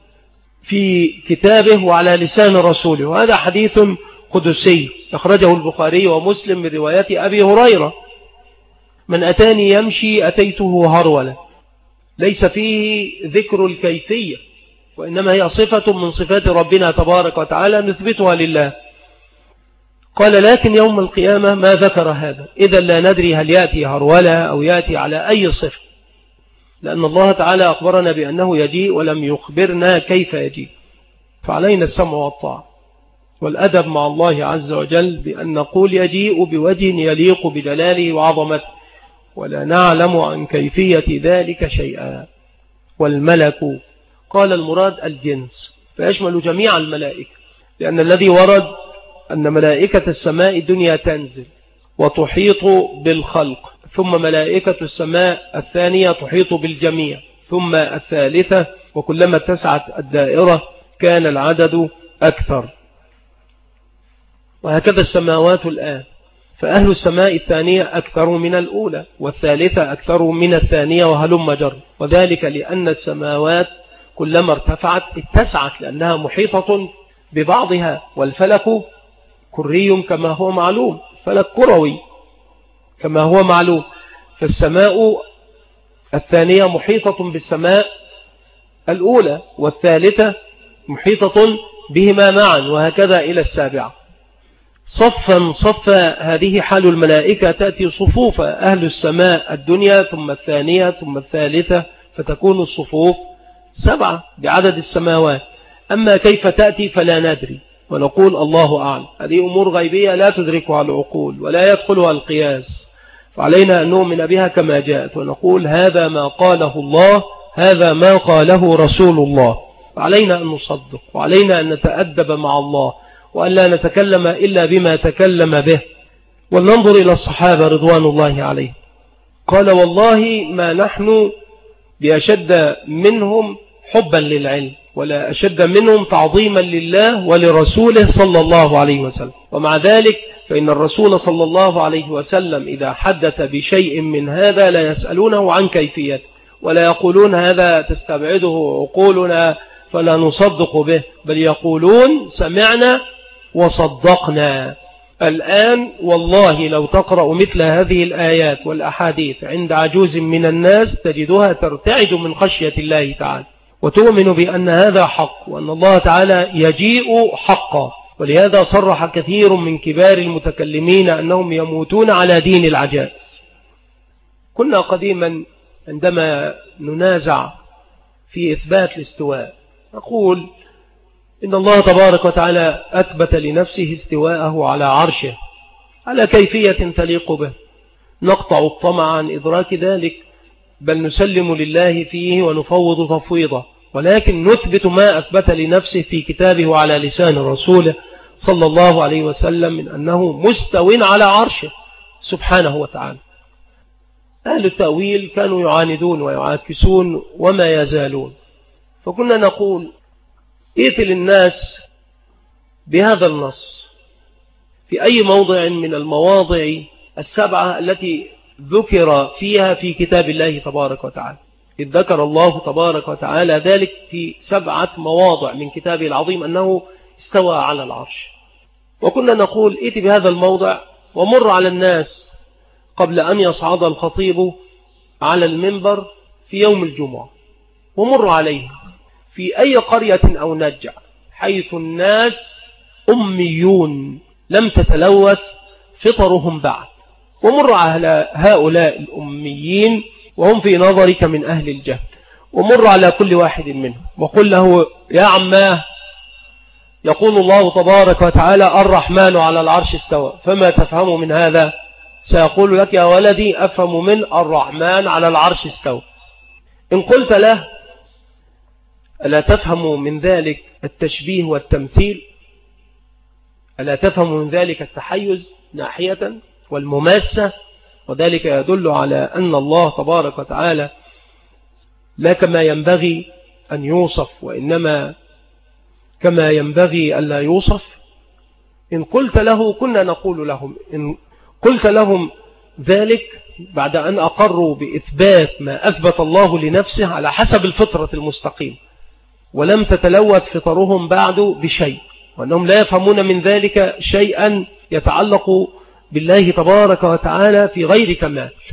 في كتابه وعلى لسان رسوله. وهذا حديث قدسي أخرجه البخاري ومسلم من رواية أبي هريرة من أتاني يمشي أتيته هرولة، ليس فيه ذكر الكيفية، وإنما هي صفة من صفات ربنا تبارك وتعالى نثبتها لله. قال لكن يوم القيامة ما ذكر هذا، إذا لا ندري هل يأتي هرولة أو يأتي على أي صفة، لأن الله تعالى أخبرنا بأنه يجيء ولم يخبرنا كيف يجيء. فعلينا السمع والطاعة والأدب مع الله عز وجل بأن نقول يجيء بوجه يليق بجلاله وعظمته، ولا نعلم عن كيفية ذلك شيئا. والملك قال المراد الجنس، فيشمل جميع الملائكة، لأن الذي ورد أن ملائكة السماء الدنيا تنزل وتحيط بالخلق، ثم ملائكة السماء الثانية تحيط بالجميع، ثم الثالثة، وكلما اتسعت الدائرة كان العدد أكثر. وهكذا السماوات الآن، فأهل السماء الثانية أكثر من الأولى، والثالثة أكثر من الثانية، وهلم جر. وذلك لأن السماوات كلما ارتفعت اتسعت، لأنها محيطة ببعضها، والفلك كري كما هو معلوم، فلك كروي كما هو معلوم. فالسماء الثانية محيطة بالسماء الأولى، والثالثة محيطة بهما معا، وهكذا إلى السابعة. صفا صفا، هذه حال الملائكة، تأتي صفوفا، أهل السماء الدنيا ثم الثانية ثم الثالثة، فتكون الصفوف 7 بعدد السماوات. أما كيف تأتي فلا ندري، ونقول الله أعلم. هذه أمور غيبية لا تدركها العقول ولا يدخلها القياس، فعلينا أن نؤمن بها كما جاءت، ونقول هذا ما قاله الله، هذا ما قاله رسول الله. فعلينا أن نصدق، وعلينا أن نتأدب مع الله، وأن لا نتكلم إلا بما تكلم به. ولننظر إلى الصحابة رضوان الله عليهم. قال والله ما نحن بأشد منهم حبا للعلم، ولا أشد منهم تعظيما لله ولرسوله صلى الله عليه وسلم. ومع ذلك فإن الرسول صلى الله عليه وسلم إذا حدث بشيء من هذا لا يسألونه عن كيفيته، ولا يقولون هذا تستبعده عقولنا فلا نصدق به، بل يقولون سمعنا وصدقنا. الآن والله لو تقرأ مثل هذه الآيات والأحاديث عند عجوز من الناس تجدها ترتعد من خشية الله تعالى، وتؤمن بأن هذا حق، وأن الله تعالى يجيء حقا. ولهذا صرح كثير من كبار المتكلمين أنهم يموتون على دين العجائز. كنا قديما عندما ننازع في إثبات الاستواء نقول إن الله تبارك وتعالى أثبت لنفسه استواءه على عرشه على كيفية تليق به، نقطع الطمع عن إدراك ذلك، بل نسلم لله فيه ونفوض تفويضه، ولكن نثبت ما أثبت لنفسه في كتابه وعلى لسان رسوله صلى الله عليه وسلم من أنه مستو على عرشه سبحانه وتعالى. أهل التأويل كانوا يعاندون ويعاكسون وما يزالون، فكنا نقول ائتل الناس بهذا النص في أي موضع من المواضع 7 التي ذكر فيها في كتاب الله تبارك وتعالى، إذ ذكر الله تبارك وتعالى ذلك في 7 مواضع من كتابه العظيم أنه استوى على العرش. وكنا نقول ائت بهذا الموضع ومر على الناس قبل أن يصعد الخطيب على المنبر في يوم الجمعة، ومر عليه في أي قرية أو نجع حيث الناس أميون لم تتلوث فطرهم بعد، ومر على هؤلاء الأميين وهم في نظرك من أهل الجهل، ومر على كل واحد منهم وقل له يا عماه يقول الله تبارك وتعالى الرحمن على العرش استوى، فما تفهم من هذا؟ سيقول لك يا ولدي أفهم من الرحمن على العرش استوى. إن قلت له ألا تفهم من ذلك التشبيه والتمثيل؟ ألا تفهم من ذلك التحيز ناحية والمماسة؟ وذلك يدل على أن الله تبارك وتعالى لا كما ينبغي أن يوصف، وإنما كما ينبغي ألا يوصف. إن قلت له كنا نقول لهم، إن قلت لهم ذلك بعد أن أقروا بإثبات ما أثبت الله لنفسه على حسب الفطرة المستقيم، ولم تتلوث فطرهم بعد بشيء، وأنهم لا يفهمون من ذلك شيئا يتعلق بالله تبارك وتعالى في غير كمال،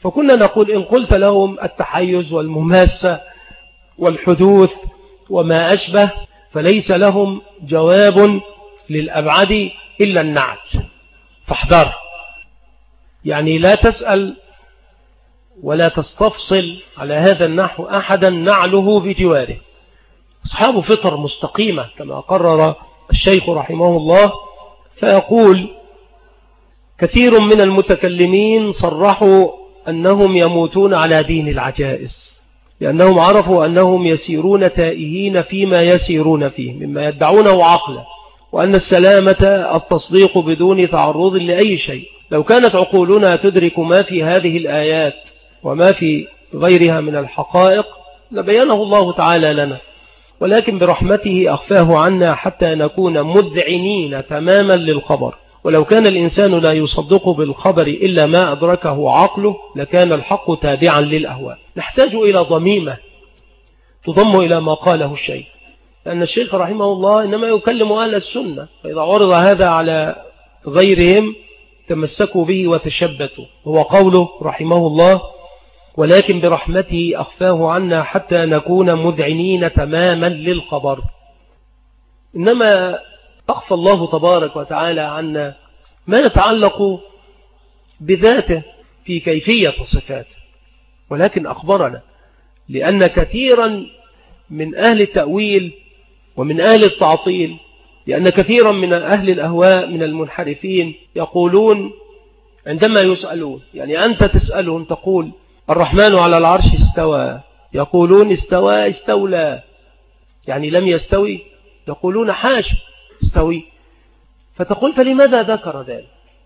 فكنا نقول إن قلت لهم التحيز والمماسة والحدوث وما أشبه فليس لهم جواب للأبعد إلا النعل، فاحذر. يعني لا تسأل ولا تستفصل على هذا النحو أحدا نعله بجواره. أصحاب فطر مستقيمة كما قرر الشيخ رحمه الله، فيقول كثير من المتكلمين صرحوا أنهم يموتون على دين العجائز، لأنهم عرفوا أنهم يسيرون تائهين فيما يسيرون فيه مما يدعونه عقلا، وأن السلامة التصديق بدون تعرض لأي شيء. لو كانت عقولنا تدرك ما في هذه الآيات وما في غيرها من الحقائق لبينه الله تعالى لنا، ولكن برحمته أخفاه عنا حتى نكون مذعنين تماما للخبر. ولو كان الإنسان لا يصدق بالخبر إلا ما أدركه عقله لكان الحق تابعا للأهواء. نحتاج إلى ضميمة تضم إلى ما قاله الشيخ، لأن الشيخ رحمه الله إنما يكلم أهل السنة، فإذا عرض هذا على غيرهم تمسكوا به وتشبتوا. هو قوله رحمه الله ولكن برحمته أخفاه عنا حتى نكون مذعنين تماما للخبر. إنما أخفى الله تبارك وتعالى عنا ما يتعلق بذاته في كيفية صفاته، ولكن أخبرنا، لأن كثيرا من أهل التأويل ومن أهل التعطيل، لأن كثيرا من أهل الأهواء من المنحرفين يقولون عندما يسألون، يعني أنت تسألهم تقول الرحمن على العرش استوى، يقولون استوى استولى، يعني لم يستوي، يقولون حاشا استوي. فتقول فلماذا ذكر ذلك؟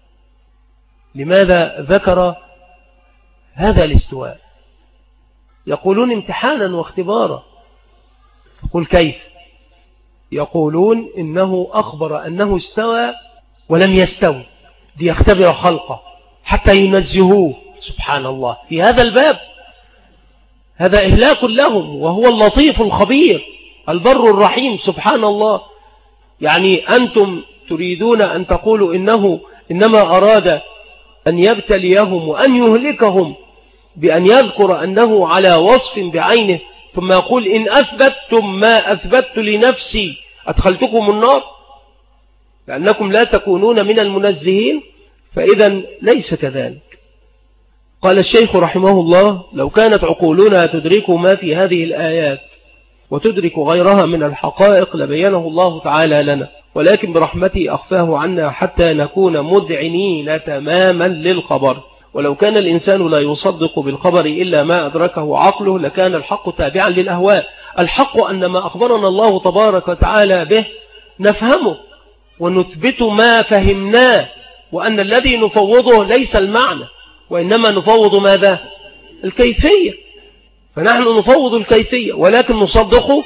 لماذا ذكر هذا الاستواء؟ يقولون امتحانا واختبارا. تقول كيف؟ يقولون إنه أخبر أنه استوى ولم يستوي ليختبر خلقه حتى ينزهوه. سبحان الله، في هذا الباب هذا إهلاك لهم، وهو اللطيف الخبير البر الرحيم سبحان الله. يعني أنتم تريدون أن تقولوا إنه إنما أراد أن يبتليهم وأن يهلكهم بأن يذكر أنه على وصف بعينه، ثم يقول إن أثبتتم ما أثبت لنفسي أدخلتكم النار لأنكم لا تكونون من المنزهين. فإذا ليس كذلك. قال الشيخ رحمه الله لو كانت عقولنا تدرك ما في هذه الآيات وتدرك غيرها من الحقائق لبينه الله تعالى لنا، ولكن برحمته أخفاه عنا حتى نكون مذعنين تماما للخبر. ولو كان الإنسان لا يصدق بالخبر إلا ما أدركه عقله لكان الحق تابعا للأهواء. الحق أن ما أخبرنا الله تبارك وتعالى به نفهمه ونثبت ما فهمناه، وأن الذي نفوضه ليس المعنى وإنما نفوض ماذا؟ الكيفية. فنحن نفوض الكيفية ولكن نصدق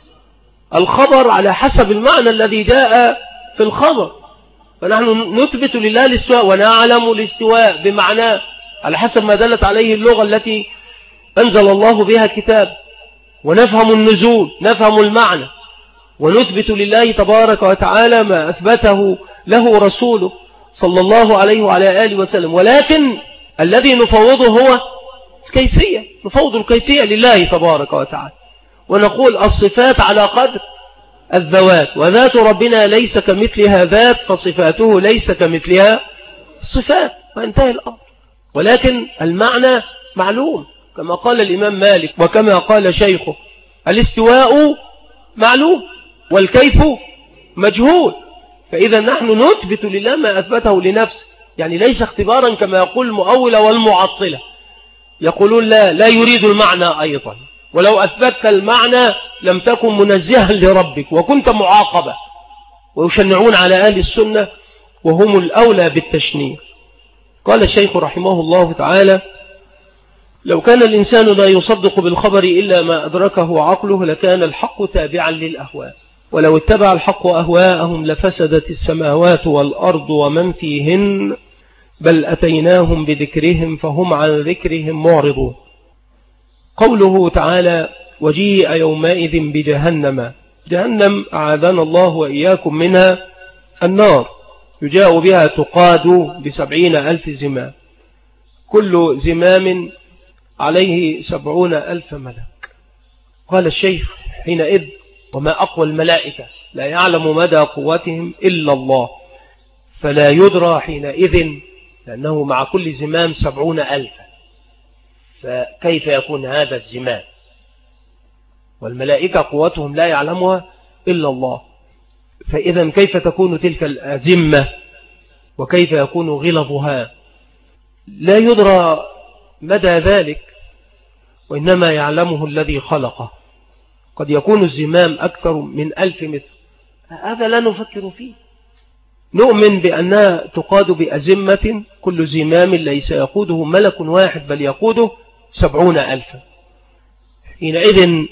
الخبر على حسب المعنى الذي جاء في الخبر. فنحن نثبت لله الاستواء ونعلم الاستواء بمعناه على حسب ما دلت عليه اللغة التي أنزل الله بها كتاب، ونفهم النزول نفهم المعنى، ونثبت لله تبارك وتعالى ما أثبته له رسوله صلى الله عليه وعلى آله وسلم. ولكن الذي نفوضه هو الكيفية، نفوض الكيفية لله تبارك وتعالى، ونقول الصفات على قدر الذوات، وذات ربنا ليس كمثلها ذات فصفاته ليس كمثلها صفات، وانتهى الأمر. ولكن المعنى معلوم كما قال الإمام مالك وكما قال شيخه الاستواء معلوم والكيف مجهول. فإذا نحن نثبت لله ما أثبته لنفسه، يعني ليس اختبارا كما يقول المؤولة والمعطلة، يقولون لا يريد المعنى أيضا، ولو أثبتت المعنى لم تكن منزها لربك وكنت معاقبة. ويشنعون على أهل السنة وهم الأولى بالتشنيع. قال الشيخ رحمه الله تعالى لو كان الإنسان لا يصدق بالخبر إلا ما أدركه عقله لكان الحق تابعا للأهواء، ولو اتبع الحق أهواءهم لفسدت السماوات والأرض ومن فيهن بل أتيناهم بذكرهم فهم عن ذكرهم معرضون. قوله تعالى وجيء يومئذ بجهنم، جهنم أعاذنا الله وإياكم منها النار، يجاء بها تقاد ب70,000 زمام، كل زمام عليه 70,000 ملك. قال الشيخ حينئذ: وما أقوى الملائكة، لا يعلم مدى قوتهم إلا الله، فلا يدرى حينئذ، لأنه مع كل زمام 70,000، فكيف يكون هذا الزمام؟ والملائكة قوتهم لا يعلمها إلا الله، فإذا كيف تكون تلك الأزمة وكيف يكون غلظها؟ لا يدرى مدى ذلك، وإنما يعلمه الذي خلقه. قد يكون الزمام أكثر من 1000 متر، هذا لا نفكر فيه. نؤمن بأنها تقاد بأزمة، كل زمام ليس يقوده ملك واحد بل يقوده 70,000. حينئذ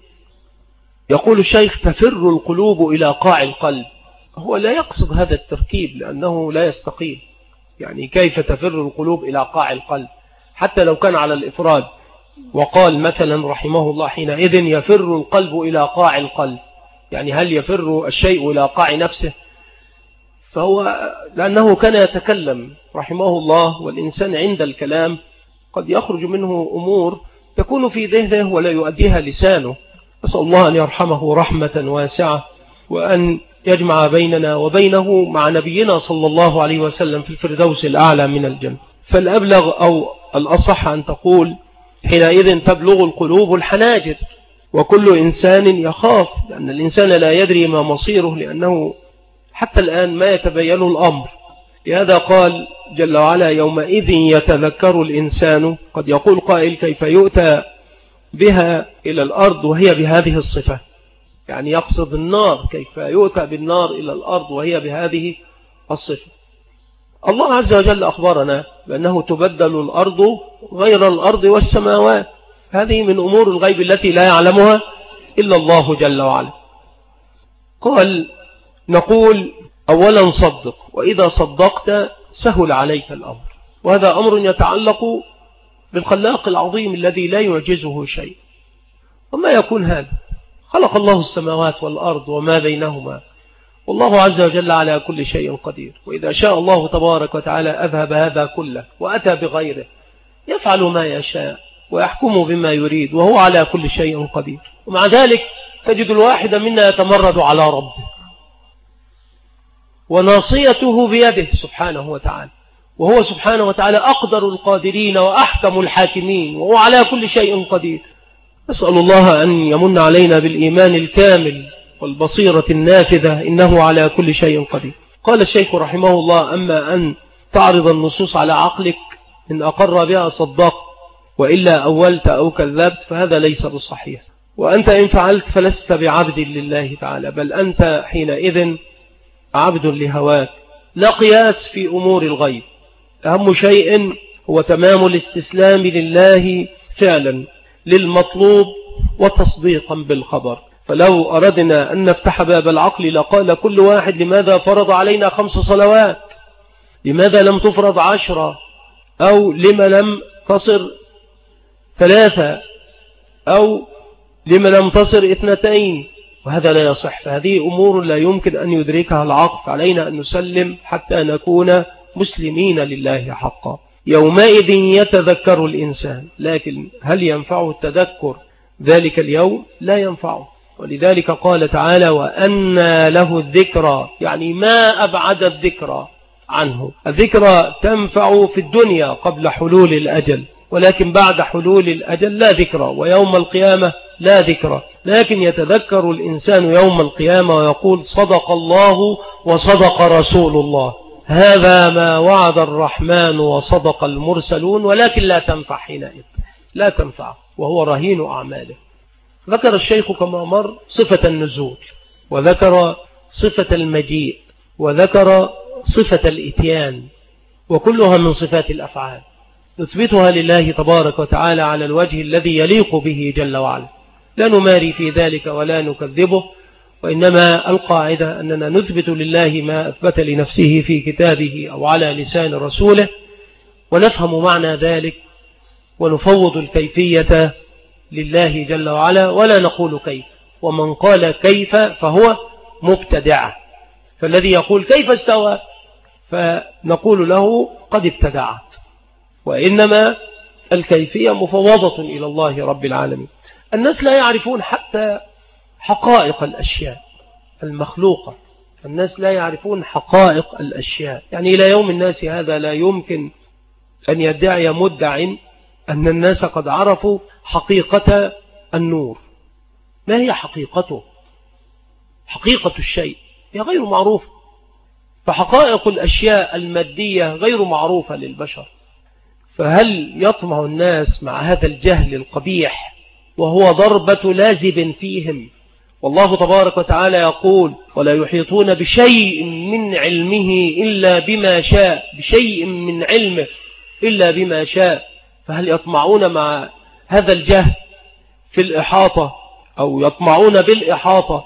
يقول الشيخ: تفر القلوب إلى قاع القلب. هو لا يقصد هذا التركيب لأنه لا يستقيم. يعني كيف تفر القلوب إلى قاع القلب؟ حتى لو كان على الإفراد وقال مثلا رحمه الله: حينئذ يفر القلب إلى قاع القلب، يعني هل يفر الشيء إلى قاع نفسه؟ فهو لأنه كان يتكلم رحمه الله، والإنسان عند الكلام قد يخرج منه أمور تكون في ذهنه ولا يؤديها لسانه. أسأل الله أن يرحمه رحمة واسعة، وأن يجمع بيننا وبينه مع نبينا صلى الله عليه وسلم في الفردوس الأعلى من الجنة. فالأبلغ أو الأصح أن تقول: حينئذ تبلغ القلوب الحناجر، وكل إنسان يخاف، لأن الإنسان لا يدري ما مصيره، لأنه حتى الآن ما يتبين الأمر. لهذا قال جل وعلا: يومئذ يتذكر الإنسان. قد يقول قائل: كيف يؤتى بها إلى الأرض وهي بهذه الصفة؟ يعني يقصد النار، كيف يؤتى بالنار إلى الأرض وهي بهذه الصفة؟ الله عز وجل أخبرنا بأنه تبدل الأرض غير الأرض والسماوات. هذه من أمور الغيب التي لا يعلمها إلا الله جل وعلا. قال: نقول أولا صدق، وإذا صدقت سهل عليك الأمر. وهذا أمر يتعلق بالخلاق العظيم الذي لا يعجزه شيء. وما يكون هذا؟ خلق الله السماوات والأرض وما بينهما، والله عز وجل على كل شيء قدير. وإذا شاء الله تبارك وتعالى أذهب هذا كله وأتى بغيره، يفعل ما يشاء ويحكم بما يريد، وهو على كل شيء قدير. ومع ذلك تجد الواحد منا يتمرد على ربه، وناصيته بيده سبحانه وتعالى، وهو سبحانه وتعالى أقدر القادرين وأحكم الحاكمين، وهو على كل شيء قدير. نسأل الله أن يمن علينا بالإيمان الكامل والبصيرة النافذة، إنه على كل شيء قدير. قال الشيخ رحمه الله: أما أن تعرض النصوص على عقلك، إن أقر بها صدقت، وإلا أولت أو كذبت، فهذا ليس بصحيح. وأنت إن فعلت فلست بعبد لله تعالى، بل أنت حينئذ عبد لهواك. لا قياس في أمور الغيب. أهم شيء هو تمام الاستسلام لله فعلا للمطلوب وتصديقا بالخبر. فلو أردنا أن نفتح باب العقل لقال كل واحد: لماذا فرض علينا 5 صلوات؟ لماذا لم تفرض 10؟ أو لما لم تصر 3؟ أو لما لم تصر 2؟ وهذا لا يصح. فهذه أمور لا يمكن أن يدركها العقل. علينا أن نسلم حتى نكون مسلمين لله حقا. يومئذ يتذكر الإنسان، لكن هل ينفعه التذكر ذلك اليوم؟ لا ينفعه. ولذلك قال تعالى: وأنى له الذكرى، يعني ما أبعد الذكرى عنه. الذكرى تنفع في الدنيا قبل حلول الأجل، ولكن بعد حلول الأجل لا ذكرى، ويوم القيامة لا ذكرى. لكن يتذكر الإنسان يوم القيامة ويقول: صدق الله وصدق رسول الله، هذا ما وعد الرحمن وصدق المرسلون. ولكن لا تنفع حينئذ، لا تنفع، وهو رهين أعماله. ذكر الشيخ كما مر صفة النزول، وذكر صفة المجيء، وذكر صفة الإتيان، وكلها من صفات الأفعال نثبتها لله تبارك وتعالى على الوجه الذي يليق به جل وعلا، لا نماري في ذلك ولا نكذبه. وإنما القاعدة أننا نثبت لله ما أثبت لنفسه في كتابه أو على لسان رسوله، ونفهم معنى ذلك، ونفوض الكيفية لله جل وعلا، ولا نقول كيف. ومن قال كيف فهو مبتدع. فالذي يقول كيف استوى فنقول له قد ابتدعت. وإنما الكيفية مفوضة إلى الله رب العالمين. الناس لا يعرفون حتى حقائق الأشياء المخلوقة، الناس لا يعرفون حقائق الأشياء. يعني إلى يوم الناس هذا لا يمكن أن يدعي مدع أن الناس قد عرفوا حقيقة النور. ما هي حقيقته؟ حقيقة الشيء هي غير معروفة، فحقائق الأشياء المادية غير معروفة للبشر. فهل يطمع الناس مع هذا الجهل القبيح وهو ضربة لازب فيهم؟ والله تبارك وتعالى يقول: ولا يحيطون بشيء من علمه إلا بما شاء، بشيء من علمه إلا بما شاء. فهل يطمعون مع هذا الجهل في الإحاطة، أو يطمعون بالإحاطة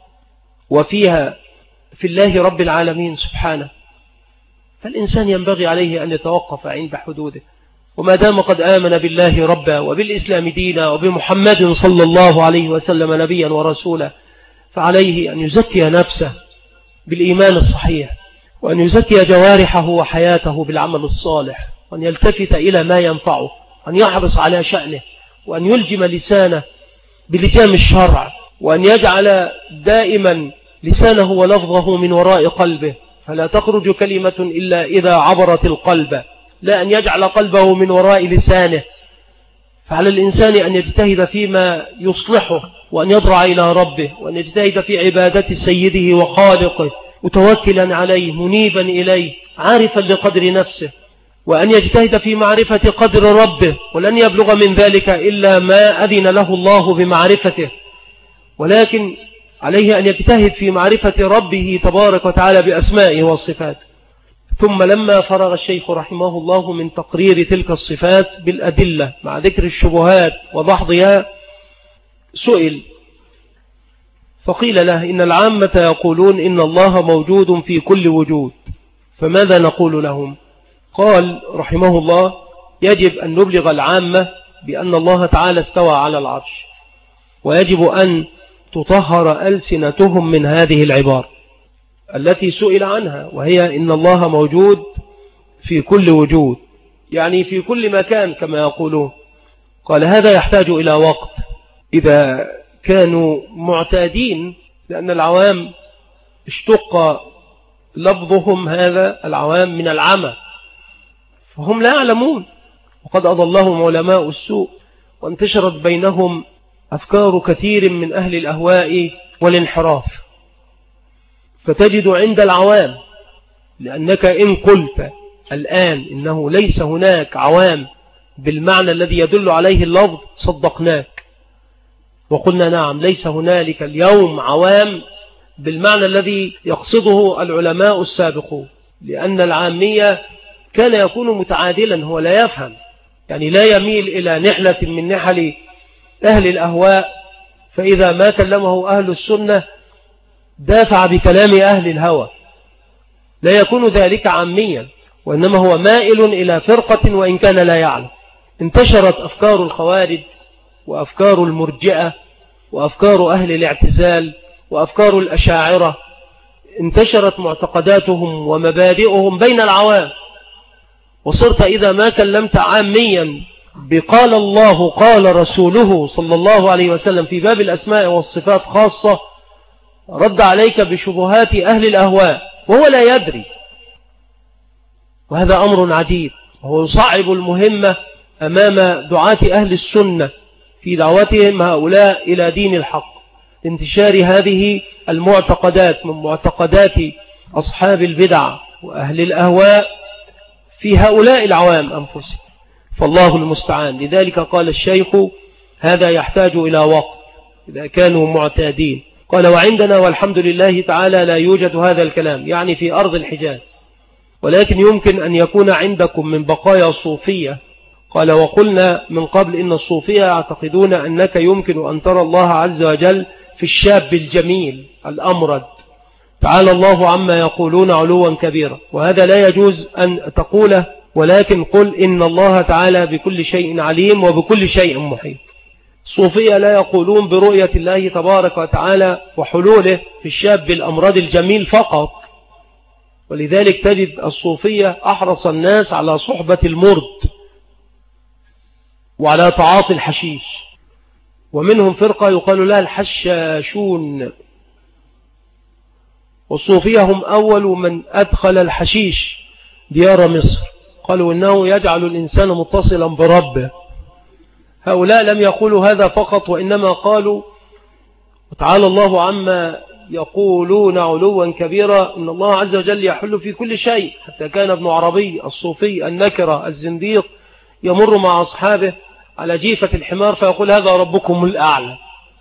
وفيها في الله رب العالمين سبحانه؟ فالإنسان ينبغي عليه أن يتوقف عند حدوده، وما دام قد آمن بالله ربا وبالإسلام دينا وبمحمد صلى الله عليه وسلم نبيا ورسولا، فعليه أن يزكي نفسه بالإيمان الصحيح، وأن يزكي جوارحه وحياته بالعمل الصالح، وأن يلتفت إلى ما ينفعه، وأن يحرص على شأنه، وأن يلجم لسانه بلجام الشرع، وأن يجعل دائما لسانه ولفظه من وراء قلبه، فلا تخرج كلمة إلا إذا عبرت القلب، لا أن يجعل قلبه من وراء لسانه. فعلى الإنسان أن يجتهد فيما يصلحه، وأن يضرع إلى ربه، وأن يجتهد في عبادة سيده وخالقه، متوكلا عليه منيبا إليه عارفا لقدر نفسه، وأن يجتهد في معرفة قدر ربه، ولن يبلغ من ذلك إلا ما أذن له الله بمعرفته، ولكن عليه أن يجتهد في معرفة ربه تبارك وتعالى بأسمائه وصفاته. ثم لما فرغ الشيخ رحمه الله من تقرير تلك الصفات بالأدلة مع ذكر الشبهات وضحضها، سئل فقيل له: إن العامة يقولون إن الله موجود في كل وجود، فماذا نقول لهم؟ قال رحمه الله: يجب أن نبلغ العامة بأن الله تعالى استوى على العرش، ويجب أن تطهر ألسنتهم من هذه العبارة التي سئل عنها، وهي إن الله موجود في كل وجود، يعني في كل مكان كما يقولون. قال: هذا يحتاج إلى وقت إذا كانوا معتادين، لأن العوام اشتق لفظهم هذا العوام من العمى، فهم لا يعلمون، وقد أضلهم علماء السوء، وانتشرت بينهم أفكار كثير من أهل الأهواء والانحراف. فتجد عند العوام، لأنك إن قلت الآن إنه ليس هناك عوام بالمعنى الذي يدل عليه اللفظ صدقناك، وقلنا نعم ليس هنالك اليوم عوام بالمعنى الذي يقصده العلماء السابقون، لأن العامية كان يكون متعادلا، هو لا يفهم، يعني لا يميل إلى نحلة من نحل أهل الأهواء، فإذا ما كلمه أهل السنة دافع بكلام أهل الهوى، لا يكون ذلك عاميا، وإنما هو مائل إلى فرقة وإن كان لا يعلم. انتشرت أفكار الخوارج وأفكار المرجئة وأفكار أهل الاعتزال وأفكار الأشاعرة، انتشرت معتقداتهم ومبادئهم بين العوام، وصرت إذا ما كلمت عاميا بقال الله قال رسوله صلى الله عليه وسلم في باب الأسماء والصفات خاصة، رد عليك بشبهات أهل الأهواء وهو لا يدري. وهذا أمر عجيب، وهو يصعب المهمة أمام دعاة أهل السنة في دعوتهم هؤلاء إلى دين الحق، انتشار هذه المعتقدات من معتقدات أصحاب البدع وأهل الأهواء في هؤلاء العوام أنفسهم، فالله المستعان. لذلك قال الشيخ: هذا يحتاج إلى وقت إذا كانوا معتادين. قال: وعندنا والحمد لله تعالى لا يوجد هذا الكلام، يعني في أرض الحجاز، ولكن يمكن أن يكون عندكم من بقايا صوفية. قال: وقلنا من قبل إن الصوفية يعتقدون أنك يمكن أن ترى الله عز وجل في الشاب الجميل الأمرد، تعالى الله عما يقولون علوا كبيرا، وهذا لا يجوز أن تقوله، ولكن قل إن الله تعالى بكل شيء عليم وبكل شيء محيط. الصوفية لا يقولون برؤية الله تبارك وتعالى وحلوله في الشاب الأمرد الجميل فقط، ولذلك تجد الصوفية أحرص الناس على صحبة المرد وعلى تعاطي الحشيش. ومنهم فرقة يقال لها الحشاشون، والصوفية هم أول من أدخل الحشيش ديار مصر، قالوا إنه يجعل الإنسان متصلا بربه. هؤلاء لم يقولوا هذا فقط، وإنما قالوا وتعالى الله عما يقولون علوا كبيرا إن الله عز وجل يحل في كل شيء، حتى كان ابن عربي الصوفي النكرة الزنديق يمر مع أصحابه على جيفة الحمار فيقول هذا ربكم الأعلى.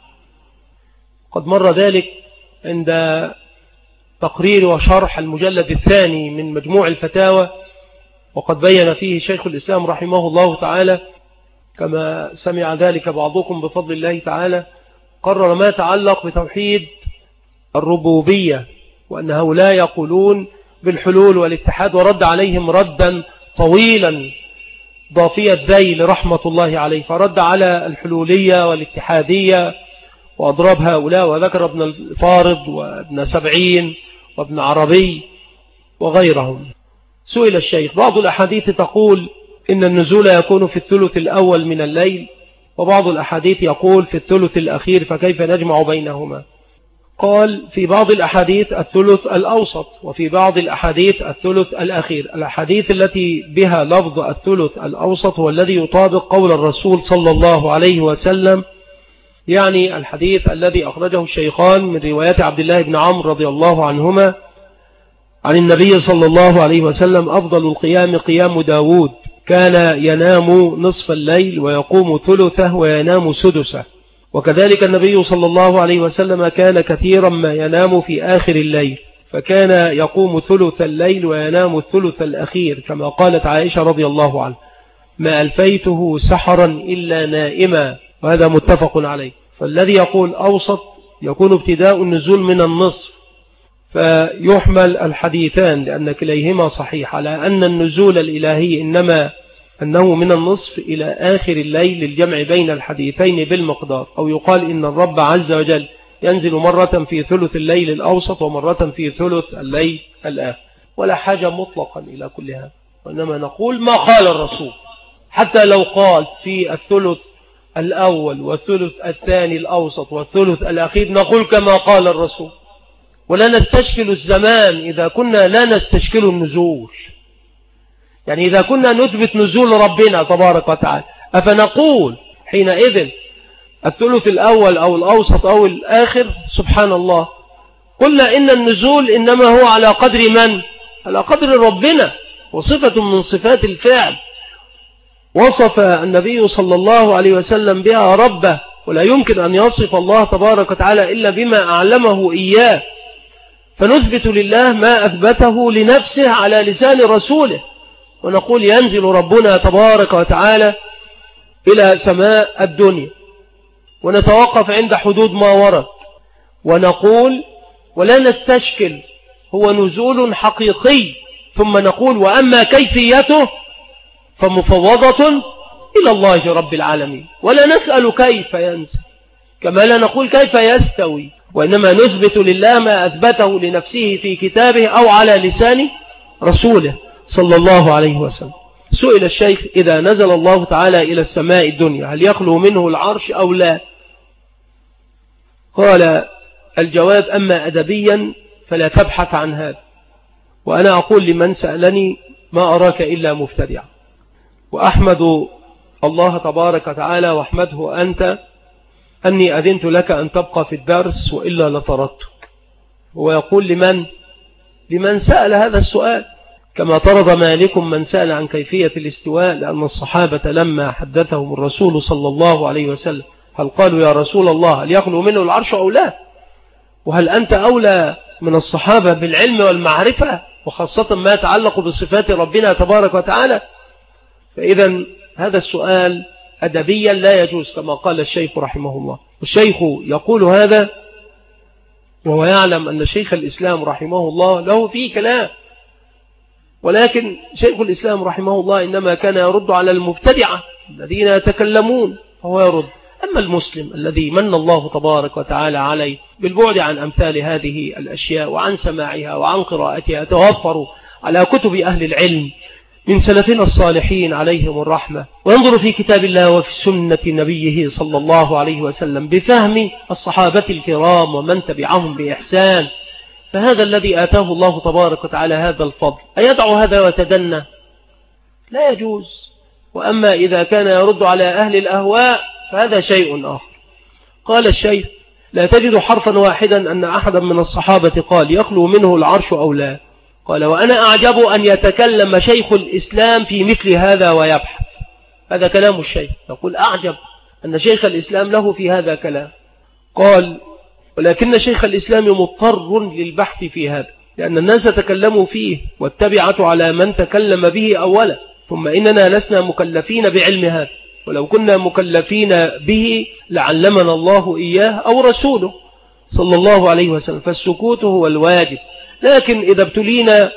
قد مر ذلك عند تقرير وشرح المجلد الثاني من مجموع الفتاوى، وقد بين فيه شيخ الإسلام رحمه الله تعالى كما سمع ذلك بعضكم بفضل الله تعالى، قرر ما يتعلق بتوحيد الربوبية، وأن هؤلاء يقولون بالحلول والاتحاد، ورد عليهم ردا طويلا ضافية الذيل رحمة الله عليه، فرد على الحلولية والاتحادية وأضراب هؤلاء، وذكر ابن الفارض وابن سبعين وابن عربي وغيرهم. سئل الشيخ بعض الأحاديث تقول إن النزول يكون في الثلث الأول من الليل، وبعض الأحاديث يقول في الثلث الأخير، فكيف نجمع بينهما؟ قال في بعض الأحاديث الثلث الأوسط، وفي بعض الأحاديث الثلث الأخير. الأحاديث التي بها لفظ الثلث الأوسط هو الذي يطابق قول الرسول صلى الله عليه وسلم، يعني الحديث الذي أخرجه الشيخان من روايات عبد الله بن عمرو رضي الله عنهما عن النبي صلى الله عليه وسلم أفضل القيام قيام داود، كان ينام نصف الليل ويقوم ثلثه وينام سدسه. وكذلك النبي صلى الله عليه وسلم كان كثيرا ما ينام في آخر الليل، فكان يقوم ثلث الليل وينام الثلث الأخير، كما قالت عائشة رضي الله عنها ما ألفيته سحرا إلا نائما، وهذا متفق عليه. فالذي يقول أوسط يكون ابتداء النزول من النصف، فيحمل الحديثان لأن كليهما صحيح على أن النزول الإلهي إنما أنه من النصف إلى آخر الليل للجمع بين الحديثين بالمقدار. أو يقال إن الرب عز وجل ينزل مرة في ثلث الليل الأوسط ومرة في ثلث الليل الآخر، ولا حاجة مطلقا إلى كل هذا، وإنما نقول ما قال الرسول. حتى لو قال في الثلث الأول والثلث الثاني الأوسط والثلث الأخير نقول كما قال الرسول، ولا نستشكل الزمان إذا كنا لا نستشكل النزول. يعني إذا كنا نثبت نزول ربنا تبارك وتعالى أفنقول حينئذ الثلث الأول أو الأوسط أو الآخر؟ سبحان الله، قلنا إن النزول إنما هو على قدر من؟ على قدر ربنا، وصفة من صفات الفعل وصف النبي صلى الله عليه وسلم بها ربه، ولا يمكن أن يصف الله تبارك وتعالى إلا بما أعلمه إياه، فنثبت لله ما أثبته لنفسه على لسان رسوله، ونقول ينزل ربنا تبارك وتعالى إلى سماء الدنيا، ونتوقف عند حدود ما ورد، ونقول ولا نستشكل هو نزول حقيقي، ثم نقول وأما كيفيته فمفوضة إلى الله رب العالمين، ولا نسأل كيف ينزل كما لا نقول كيف يستوي، وإنما نثبت لله ما أثبته لنفسه في كتابه أو على لسان رسوله صلى الله عليه وسلم. سئل الشيخ إذا نزل الله تعالى إلى السماء الدنيا هل يخلو منه العرش أو لا؟ قال الجواب أما أدبيا فلا تبحث عن هذا، وأنا أقول لمن سألني ما أراك إلا مبتدعا، وأحمد الله تبارك وتعالى واحمده أنت أني أذنت لك أن تبقى في الدرس وإلا لطردتك. هو يقول لمن سأل هذا السؤال، كما طرد مالك من سأل عن كيفية الاستواء، لأن الصحابة لما حدثهم الرسول صلى الله عليه وسلم هل قالوا يا رسول الله هل يخلو منه العرش أو لا؟ وهل أنت أولى من الصحابة بالعلم والمعرفة، وخاصة ما يتعلق بصفات ربنا تبارك وتعالى؟ فإذا هذا السؤال أدبيا لا يجوز كما قال الشيخ رحمه الله. والشيخ يقول هذا وهو يعلم أن شيخ الإسلام رحمه الله له فيه كلام، ولكن شيخ الإسلام رحمه الله إنما كان يرد على المبتدعة الذين يتكلمون، فهو يرد. أما المسلم الذي من الله تبارك وتعالى عليه بالبعد عن أمثال هذه الأشياء وعن سماعها وعن قراءتها، توفروا على كتب أهل العلم من سلفنا الصالحين عليهم الرحمة، وينظر في كتاب الله وفي سنة نبيه صلى الله عليه وسلم بفهم الصحابة الكرام ومن تبعهم بإحسان، فهذا الذي آتاه الله تبارك وتعالى هذا الفضل أيدعو هذا ويتدنى؟ لا يجوز. وأما إذا كان يرد على أهل الأهواء فهذا شيء آخر. قال الشيخ: لا تجد حرفا واحدا أن أحدا من الصحابة قال يخلو منه العرش أو لا. قال: وأنا أعجب أن يتكلم شيخ الإسلام في مثل هذا ويبحث. هذا كلام الشيخ، يقول أعجب أن شيخ الإسلام له في هذا كلام. قال: ولكن شيخ الإسلام مضطر للبحث في هذا، لأن الناس تكلموا فيه والتبعة على من تكلم به أولا، ثم إننا لسنا مكلفين بعلم هذا، ولو كنا مكلفين به لعلمنا الله إياه أو رسوله صلى الله عليه وسلم، فالسكوت هو الواجب. لكن إذا ابتلينا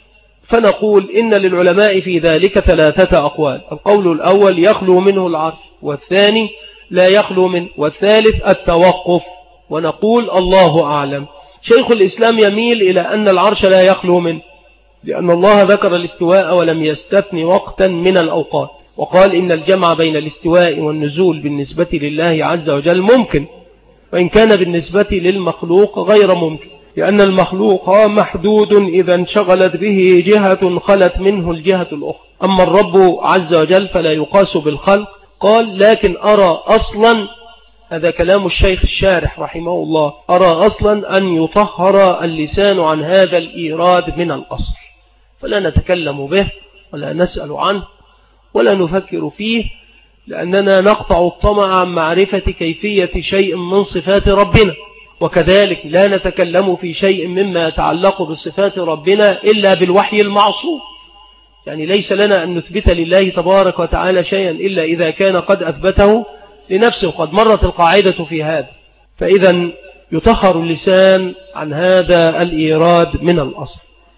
فنقول إن للعلماء في ذلك 3 أقوال: القول الأول يخلو منه العرش، والثاني لا يخلو منه، والثالث التوقف، ونقول الله أعلم. شيخ الإسلام يميل إلى أن العرش لا يخلو منه، لأن الله ذكر الاستواء ولم يستثن وقتا من الأوقات، وقال إن الجمع بين الاستواء والنزول بالنسبة لله عز وجل ممكن، وإن كان بالنسبة للمخلوق غير ممكن، لأن المخلوق محدود إذا انشغلت به جهة خلت منه الجهة الأخرى. أما الرب عز وجل فلا يقاس بالخلق. قال: لكن أرى أصلا، هذا كلام الشيخ الشارح رحمه الله، أرى أصلا أن يطهر اللسان عن هذا الإيراد من الأصل، فلا نتكلم به ولا نسأل عنه ولا نفكر فيه، لأننا نقطع الطمع عن معرفة كيفية شيء من صفات ربنا، وكذلك لا نتكلم في شيء مما يتعلق بصفات ربنا إلا بالوحي المعصوم. يعني ليس لنا أن نثبت لله تبارك وتعالى شيئا إلا إذا كان قد أثبته لنفسه، قد مرت القاعدة في هذا. فإذا يطهر اللسان عن هذا الإيراد من الأصل.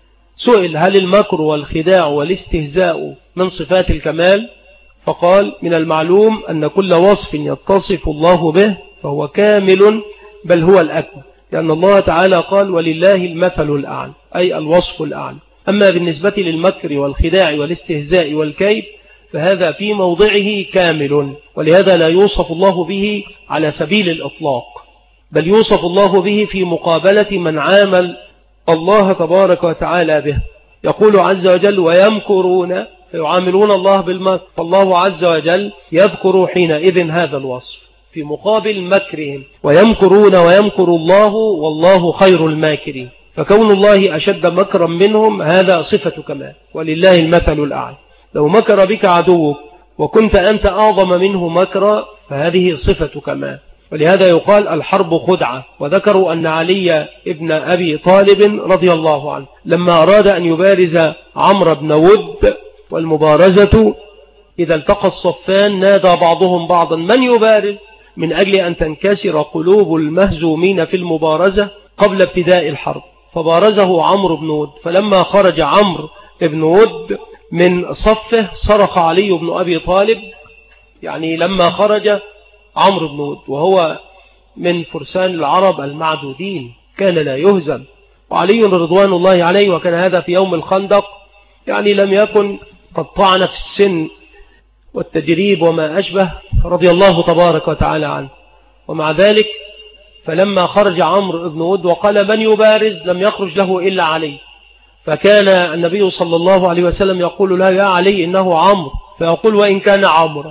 سئل: هل المكر والخداع والاستهزاء من صفات الكمال؟ فقال: من المعلوم أن كل وصف يتصف الله به فهو كامل، بل هو الأكمل، لأن الله تعالى قال: ولله المثل الأعلى، أي الوصف الأعلى. أما بالنسبة للمكر والخداع والاستهزاء والكيد فهذا في موضعه كامل، ولهذا لا يوصف الله به على سبيل الإطلاق، بل يوصف الله به في مقابلة من عامل الله تبارك وتعالى به. يقول عز وجل: ويمكرون، فيعاملون الله بالمكر، فالله عز وجل يذكر حينئذ هذا الوصف في مقابل مكرهم. ويمكرون ويمكر الله والله خير الماكرين، فكون الله أشد مكرا منهم هذا صفة كمال، ولله المثل الأعلى. لو مكر بك عدوك وكنت أنت أعظم منه مكرا فهذه صفة كمال، ولهذا يقال الحرب خدعة. وذكروا أن علي ابن أبي طالب رضي الله عنه لما أراد أن يبارز عمرو بن ود، والمبارزة إذا التقى الصفان نادى بعضهم بعضا: من يبارز؟ من أجل أن تنكسر قلوب المهزومين في المبارزة قبل ابتداء الحرب. فبارزه عمرو بن ود، فلما خرج عمرو بن ود من صفه صرخ علي بن أبي طالب، يعني لما خرج عمرو بن ود وهو من فرسان العرب المعدودين كان لا يهزم، وعلي رضوان الله عليه، وكان هذا في يوم الخندق، يعني لم يكن قد طعن في السن والتجريب وما أشبه، رضي الله تبارك وتعالى عنه. ومع ذلك فلما خرج عمرو بن ود وقال: من يبارز؟ لم يخرج له إلا علي، فكان النبي صلى الله عليه وسلم يقول له: يا علي إنه عمرو، فيقول: وإن كان عمرو.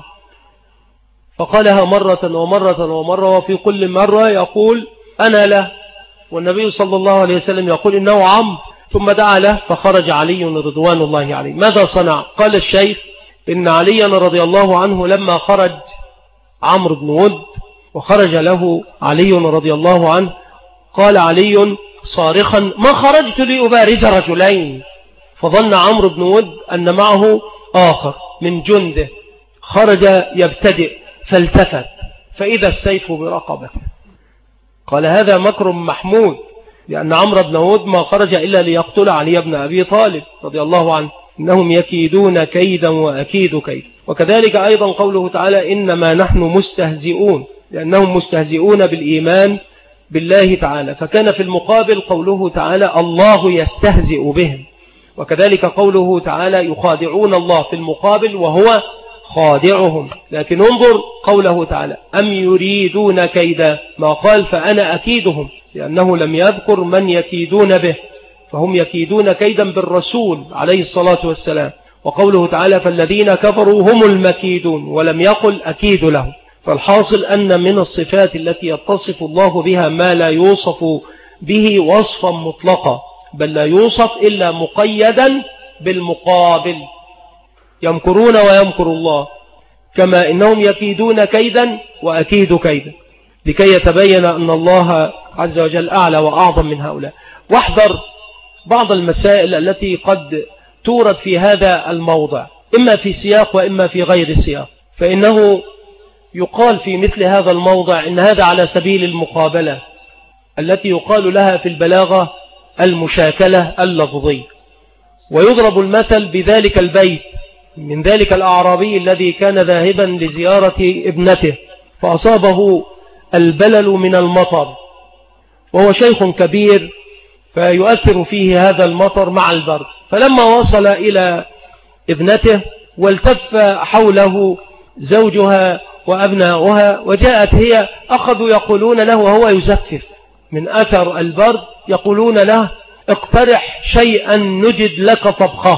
فقالها مرة ومرة ومرة، وفي كل مرة يقول: أنا له، والنبي صلى الله عليه وسلم يقول: إنه عمرو، ثم دعا له فخرج علي رضوان الله عليه. ماذا صنع؟ قال الشيخ: إن عليا رضي الله عنه لما خرج عمرو بن ود وخرج له علي رضي الله عنه، قال علي صارخا: ما خرجت لأبارز رجلين. فظن عمرو بن ود أن معه آخر من جنده، خرج يبتدئ فالتفت فإذا السيف برقبته. قال: هذا مكر محمود، لأن عمرو بن ود ما خرج إلا ليقتل علي بن أبي طالب رضي الله عنه، إنهم يكيدون كيدا وأكيد كيد. وكذلك أيضا قوله تعالى: إنما نحن مستهزئون، لأنهم مستهزئون بالإيمان بالله تعالى. فكان في المقابل قوله تعالى: الله يستهزئ بهم. وكذلك قوله تعالى يخادعون الله في المقابل وهو خادعهم. لكن انظر قوله تعالى أم يريدون كيدا، ما قال فأنا أكيدهم، لأنه لم يذكر من يكيدون به، فهم يكيدون كيدا بالرسول عليه الصلاة والسلام. وقوله تعالى فالذين كفروا هم المكيدون، ولم يقل أكيد لهم. فالحاصل أن من الصفات التي يتصف الله بها ما لا يوصف به وصفا مطلقا، بل لا يوصف إلا مقيدا بالمقابل. يمكرون ويمكر الله، كما إنهم يكيدون كيدا وأكيد كيدا، لكي يتبين أن الله عز وجل أعلى وأعظم من هؤلاء. واحذر بعض المسائل التي قد تورد في هذا الموضع، إما في سياق وإما في غير سياق، فإنه يقال في مثل هذا الموضع إن هذا على سبيل المقابلة التي يقال لها في البلاغة المشاكلة اللفظية. ويضرب المثل بذلك البيت من ذلك الأعرابي الذي كان ذاهبا لزيارة ابنته، فأصابه البلل من المطر، وهو شيخ كبير فيؤثر فيه هذا المطر مع البرد. فلما وصل إلى ابنته والتف حوله زوجها وأبناؤها وجاءت هي، أخذوا يقولون له وهو يزفف من أثر البرد، يقولون له اقترح شيئا نجد لك طبخه.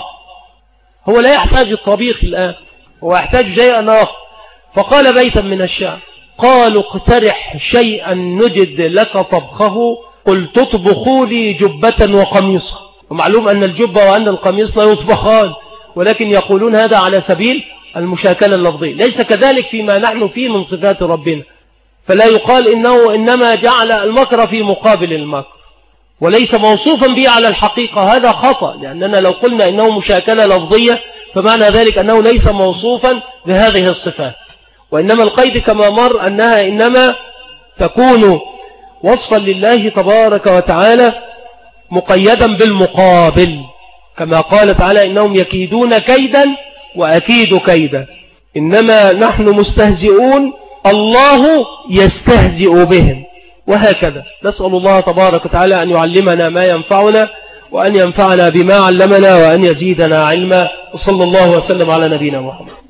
هو لا يحتاج الطبيخ الآن، هو يحتاج شيئا آخر. فقال بيتا من الشعر قالوا اقترح شيئا نجد لك طبخه، قلت اطبخوا لي جبة وقميصا. ومعلوم أن الجبة وأن القميص لا يطبخان، ولكن يقولون هذا على سبيل المشاكلة اللفظية. ليس كذلك فيما نحن فيه من صفات ربنا، فلا يقال إنه إنما جعل المكر في مقابل المكر وليس موصوفا به على الحقيقة، هذا خطأ، لأننا لو قلنا إنه مشاكلة لفظية فمعنى ذلك أنه ليس موصوفا بهذه الصفات. وإنما القيد كما مر أنها إنما تكون وصفا لله تبارك وتعالى مقيدا بالمقابل، كما قال تعالى إنهم يكيدون كيدا وأكيد كيدا، إنما نحن مستهزئون الله يستهزئ بهم، وهكذا. نسأل الله تبارك وتعالى أن يعلمنا ما ينفعنا، وأن ينفعنا بما علمنا، وأن يزيدنا علما. وصلى الله وسلم على نبينا محمد.